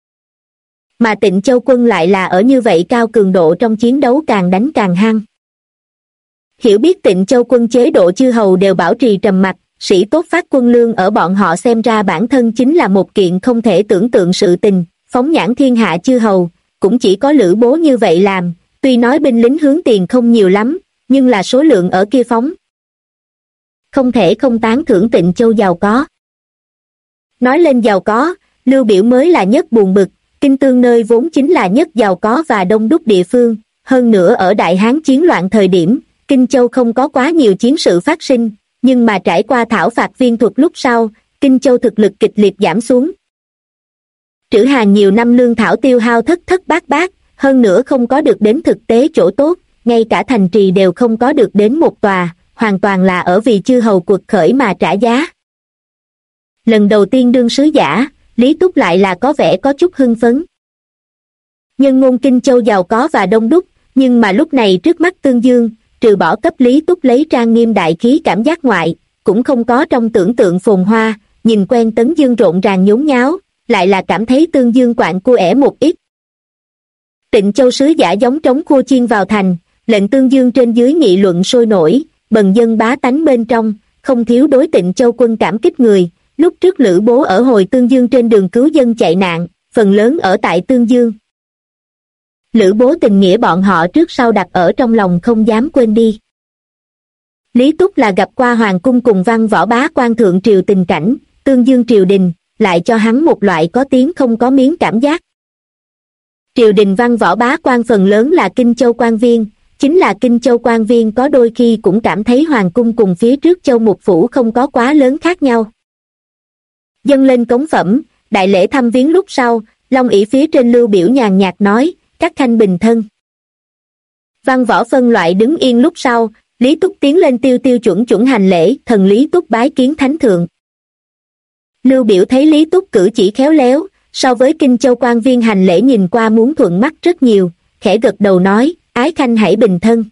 Mà Tịnh Châu quân lại là ở như vậy cao cường độ trong chiến đấu càng đánh càng hăng. Hiểu biết Tịnh Châu quân chế độ chư hầu đều bảo trì trầm mặc, sĩ tốt phát quân lương ở bọn họ xem ra bản thân chính là một kiện không thể tưởng tượng sự tình, phóng nhãn thiên hạ chư hầu, cũng chỉ có Lữ Bố như vậy làm, tuy nói binh lính hướng tiền không nhiều lắm, nhưng là số lượng ở kia phóng. Không thể không tán thưởng Tịnh Châu giàu có. Nói lên giàu có, Lưu Biểu mới là nhất buồn bực, Kinh Tương nơi vốn chính là nhất giàu có và đông đúc địa phương, hơn nữa ở Đại Hán chiến loạn thời điểm, Kinh Châu không có quá nhiều chiến sự phát sinh, nhưng mà trải qua thảo phạt Viên Thuật lúc sau, Kinh Châu thực lực kịch liệt giảm xuống. Trữ hàng nhiều năm lương thảo tiêu hao thất thất bát bát, hơn nữa không có được đến thực tế chỗ tốt, ngay cả thành trì đều không có được đến một tòa, hoàn toàn là ở vì chư hầu cuộc khởi mà trả giá. Lần đầu tiên đương sứ giả, Lý Túc lại là có vẻ có chút hưng phấn. Nhân ngôn Kinh Châu giàu có và đông đúc, nhưng mà lúc này trước mắt Tương Dương, trừ bỏ cấp Lý Túc lấy trang nghiêm đại khí cảm giác ngoại, cũng không có trong tưởng tượng phồn hoa, nhìn quen Tấn Dương rộn ràng nhốn nháo, lại là cảm thấy Tương Dương quạnh cua ẻ một ít. Tịnh Châu sứ giả giống trống khua chiên vào thành, lệnh Tương Dương trên dưới nghị luận sôi nổi, bần dân bá tánh bên trong, không thiếu đối Tịnh Châu quân cảm kích người, lúc trước Lữ Bố ở hồi Tương Dương trên đường cứu dân chạy nạn, phần lớn ở tại Tương Dương. Lữ Bố tình nghĩa bọn họ trước sau đặt ở trong lòng không dám quên đi. Lý Túc là gặp qua hoàng cung cùng văn võ bá quan thượng triều tình cảnh, Tương Dương triều đình, lại cho hắn một loại có tiếng không có miếng cảm giác. Triều đình văn võ bá quan phần lớn là Kinh Châu quan viên, chính là Kinh Châu quan viên có đôi khi cũng cảm thấy hoàng cung cùng phía trước Châu Mục Phủ không có quá lớn khác nhau. Dâng lên cống phẩm, đại lễ thăm viếng lúc sau, Long ỷ phía trên Lưu Biểu nhàn nhạt nói, các khanh bình thân. Văn võ phân loại đứng yên lúc sau, Lý Túc tiến lên tiêu tiêu chuẩn hành lễ, thần Lý Túc bái kiến thánh thượng. Lưu Biểu thấy Lý Túc cử chỉ khéo léo, so với Kinh Châu quan viên hành lễ nhìn qua muốn thuận mắt rất nhiều, khẽ gật đầu nói, ái khanh hãy bình thân.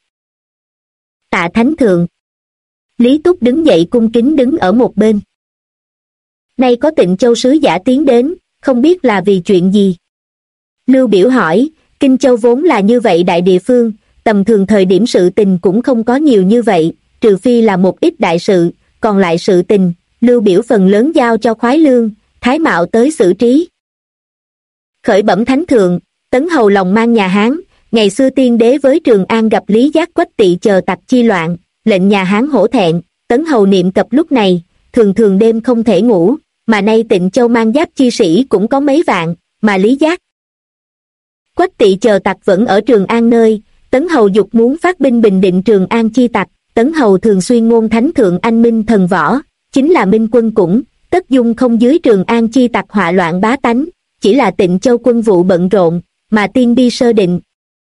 Tạ thánh thượng. Lý Túc đứng dậy cung kính đứng ở một bên. Nay có Tịnh Châu sứ giả tiến đến, không biết là vì chuyện gì. Lưu Biểu hỏi, Kinh Châu vốn là như vậy đại địa phương, tầm thường thời điểm sự tình cũng không có nhiều như vậy, trừ phi là một ít đại sự, còn lại sự tình, Lưu Biểu phần lớn giao cho Khoái Lương, Thái Mạo tới xử trí. Khởi bẩm thánh thượng, Tấn Hầu lòng mang nhà Hán, ngày xưa tiên đế với Trường An gặp Lý Giác Quách Tỵ chờ tặc chi loạn, lệnh nhà Hán hổ thẹn, Tấn Hầu niệm cập lúc này, thường thường đêm không thể ngủ, mà nay Tịnh Châu mang giáp chi sĩ cũng có mấy vạn, mà Lý Giác Quách Tỵ chờ tặc vẫn ở Trường An nơi, Tấn Hầu dục muốn phát binh bình định Trường An chi tặc. Tấn Hầu thường xuyên ngôn thánh thượng anh minh thần võ, chính là minh quân cũng, tất dung không dưới Trường An chi tặc họa loạn bá tánh, chỉ là Tịnh Châu quân vụ bận rộn, mà tiên đi sơ định.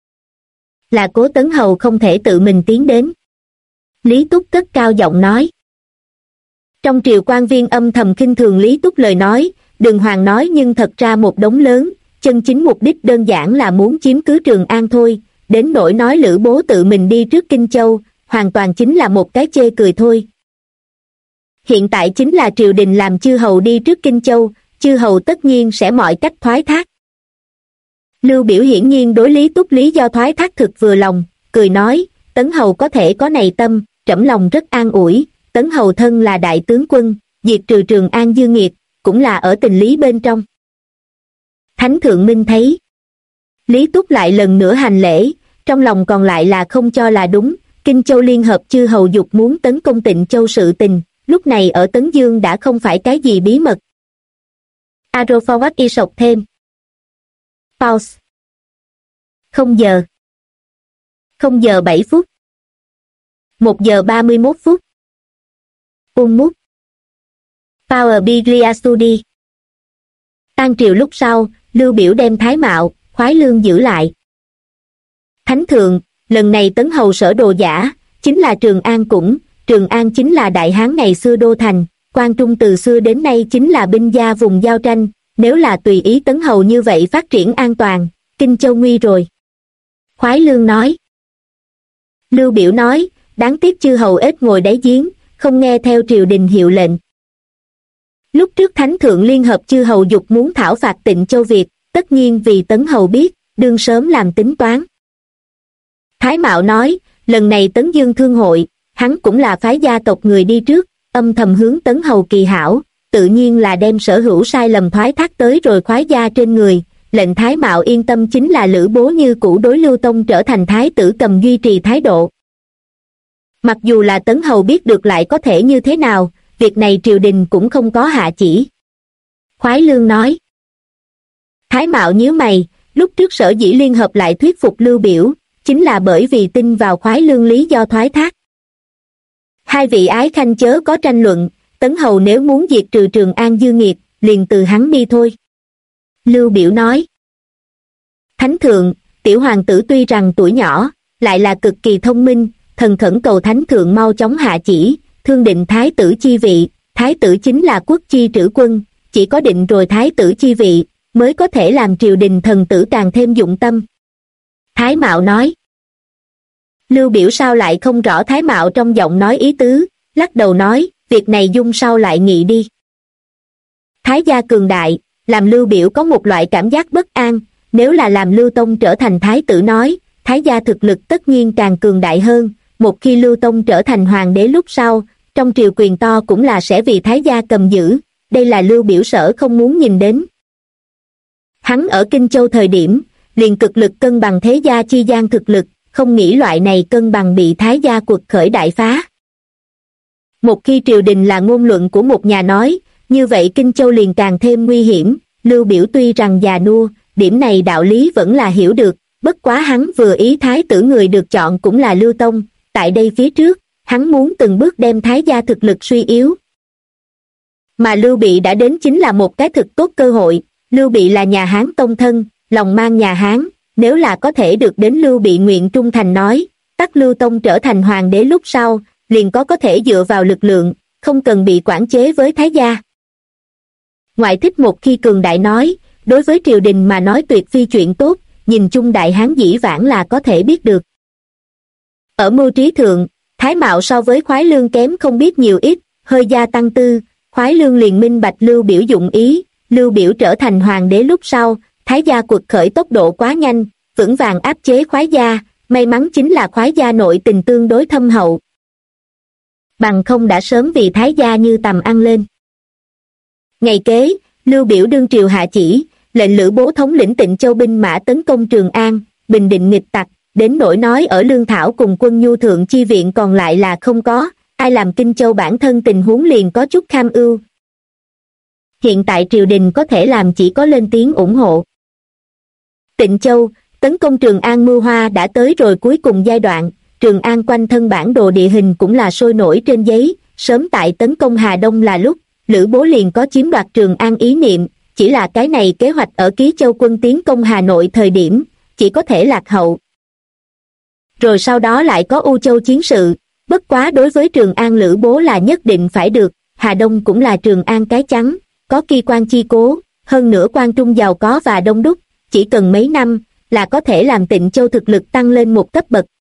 Là Cố Tấn Hầu không thể tự mình tiến đến. Lý Túc cất cao giọng nói. Trong triều quan viên âm thầm khinh thường Lý Túc lời nói, Đường Hoàng nói nhưng thật ra một đống lớn, chân chính mục đích đơn giản là muốn chiếm cứ Trường An thôi, đến nỗi nói Lữ Bố tự mình đi trước Kinh Châu, hoàn toàn chính là một cái chê cười thôi. Hiện tại chính là triều đình làm chư hầu đi trước Kinh Châu, chư hầu tất nhiên sẽ mọi cách thoái thác. Lưu Biểu hiển nhiên đối Lý Túc lý do thoái thác thực vừa lòng, cười nói, Tấn Hầu có thể có này tâm, trẫm lòng rất an ủi, Tấn Hầu thân là đại tướng quân, diệt trừ Trường An dư nghiệt, cũng là ở tình lý bên trong. Thánh thượng minh thấy. Lý Túc lại lần nữa hành lễ, trong lòng còn lại là không cho là đúng, Kinh Châu liên hợp chư hầu dục muốn tấn công Tịnh Châu sự tình, lúc này ở Tấn Dương đã không phải cái gì bí mật. Aroforward y sọc thêm. Pause. 0 giờ. 0 giờ 7 phút. 1 giờ 31 phút. Mút. Power Biglia Studi. Tan triều lúc sau, Lưu Biểu đem Thái Mạo, Khoái Lương giữ lại. Thánh thượng, lần này Tấn Hầu sở đồ giả, chính là Trường An cũng, Trường An chính là Đại Hán ngày xưa đô thành, Quan Trung từ xưa đến nay chính là binh gia vùng giao tranh, nếu là tùy ý Tấn Hầu như vậy phát triển an toàn, Kinh Châu nguy rồi. Khoái Lương nói. Lưu Biểu nói, đáng tiếc chư hầu ít ngồi đáy giếng, không nghe theo triều đình hiệu lệnh. Lúc trước Thánh thượng liên hợp chư hầu dục muốn thảo phạt Tịnh Châu Việt, tất nhiên vì Tấn Hầu biết, đương sớm làm tính toán. Thái Mạo nói, lần này Tấn Dương Thương hội, hắn cũng là phái gia tộc người đi trước, âm thầm hướng Tấn Hầu kỳ hảo, tự nhiên là đem sở hữu sai lầm thoái thác tới rồi khoái gia trên người, lệnh Thái Mạo yên tâm chính là Lữ Bố như cũ đối Lưu Tông trở thành thái tử cầm duy trì thái độ. Mặc dù là Tấn Hầu biết được lại có thể như thế nào, việc này triều đình cũng không có hạ chỉ. Khoái Lương nói. Thái Mạo nhíu mày, lúc trước sở dĩ liên hợp lại thuyết phục Lưu Biểu, chính là bởi vì tin vào Khoái Lương lý do thoái thác. Hai vị ái khanh chớ có tranh luận, Tấn Hầu nếu muốn diệt trừ Trường An dư nghiệt, liền từ hắn đi thôi. Lưu Biểu nói. Thánh thượng, tiểu hoàng tử tuy rằng tuổi nhỏ, lại là cực kỳ thông minh, thần khẩn cầu thánh thượng mau chóng hạ chỉ, thương định thái tử chi vị, thái tử chính là quốc chi trữ quân, chỉ có định rồi thái tử chi vị, mới có thể làm triều đình thần tử càng thêm dụng tâm. Thái Mạo nói. Lưu Biểu sao lại không rõ Thái Mạo trong giọng nói ý tứ, lắc đầu nói, việc này dung sau lại nghị đi. Thái gia cường đại, làm Lưu Biểu có một loại cảm giác bất an, nếu là làm Lưu Tông trở thành thái tử nói, Thái gia thực lực tất nhiên càng cường đại hơn, một khi Lưu Tông trở thành hoàng đế lúc sau, trong triều quyền to cũng là sẽ vì Thái gia cầm giữ, đây là Lưu Biểu sở không muốn nhìn đến. Hắn ở Kinh Châu thời điểm, liền cực lực cân bằng thế gia chi gian thực lực, không nghĩ loại này cân bằng bị Thái gia quật khởi đại phá. Một khi triều đình là ngôn luận của một nhà nói, như vậy Kinh Châu liền càng thêm nguy hiểm, Lưu Biểu tuy rằng già nua, điểm này đạo lý vẫn là hiểu được, bất quá hắn vừa ý thái tử người được chọn cũng là Lưu Tông, tại đây phía trước, hắn muốn từng bước đem Thái gia thực lực suy yếu. Mà Lưu Bị đã đến chính là một cái thực tốt cơ hội, Lưu Bị là nhà Hán tông thân, lòng mang nhà Hán, nếu là có thể được đến Lưu Bị nguyện trung thành nói, tắc Lưu Tông trở thành hoàng đế lúc sau, liền có thể dựa vào lực lượng, không cần bị quản chế với Thái gia. Ngoại thích một khi cường đại nói, đối với triều đình mà nói tuyệt phi chuyện tốt, nhìn chung đại hán dĩ vãng là có thể biết được. Ở mưu trí thượng, Thái Mạo so với Khoái Lương kém không biết nhiều ít, hơi gia tăng tư, Khoái Lương liền minh bạch Lưu Biểu dụng ý, Lưu Biểu trở thành hoàng đế lúc sau, Thái gia quật khởi tốc độ quá nhanh, vững vàng áp chế Khoái gia, may mắn chính là Khoái gia nội tình tương đối thâm hậu. Bằng không đã sớm vì Thái gia như tầm ăn lên. Ngày kế, Lưu Biểu đương triều hạ chỉ, lệnh Lữ Bố thống lĩnh Tịnh Châu binh mã tấn công Trường An, bình định nghịch tặc, đến nỗi nói ở lương thảo cùng quân nhu thượng chi viện còn lại là không có, ai làm Kinh Châu bản thân tình huống liền có chút kham ưu. Hiện tại triều đình có thể làm chỉ có lên tiếng ủng hộ. Tịnh Châu, Tấn công Trường An mưu hoa đã tới rồi cuối cùng giai đoạn, Trường An quanh thân bản đồ địa hình cũng là sôi nổi trên giấy, sớm tại tấn công Hà Đông là lúc, Lữ Bố liền có chiếm đoạt Trường An ý niệm, chỉ là cái này kế hoạch ở Ký Châu quân tiến công Hà Nội thời điểm, chỉ có thể lạc hậu. Rồi sau đó lại có U Châu chiến sự, bất quá đối với Trường An Lữ Bố là nhất định phải được, Hà Đông cũng là Trường An cái chắn, có kỳ quan chi cố, hơn nữa quan trung giàu có và đông đúc, chỉ cần mấy năm là có thể làm Tịnh Châu thực lực tăng lên một cấp bậc,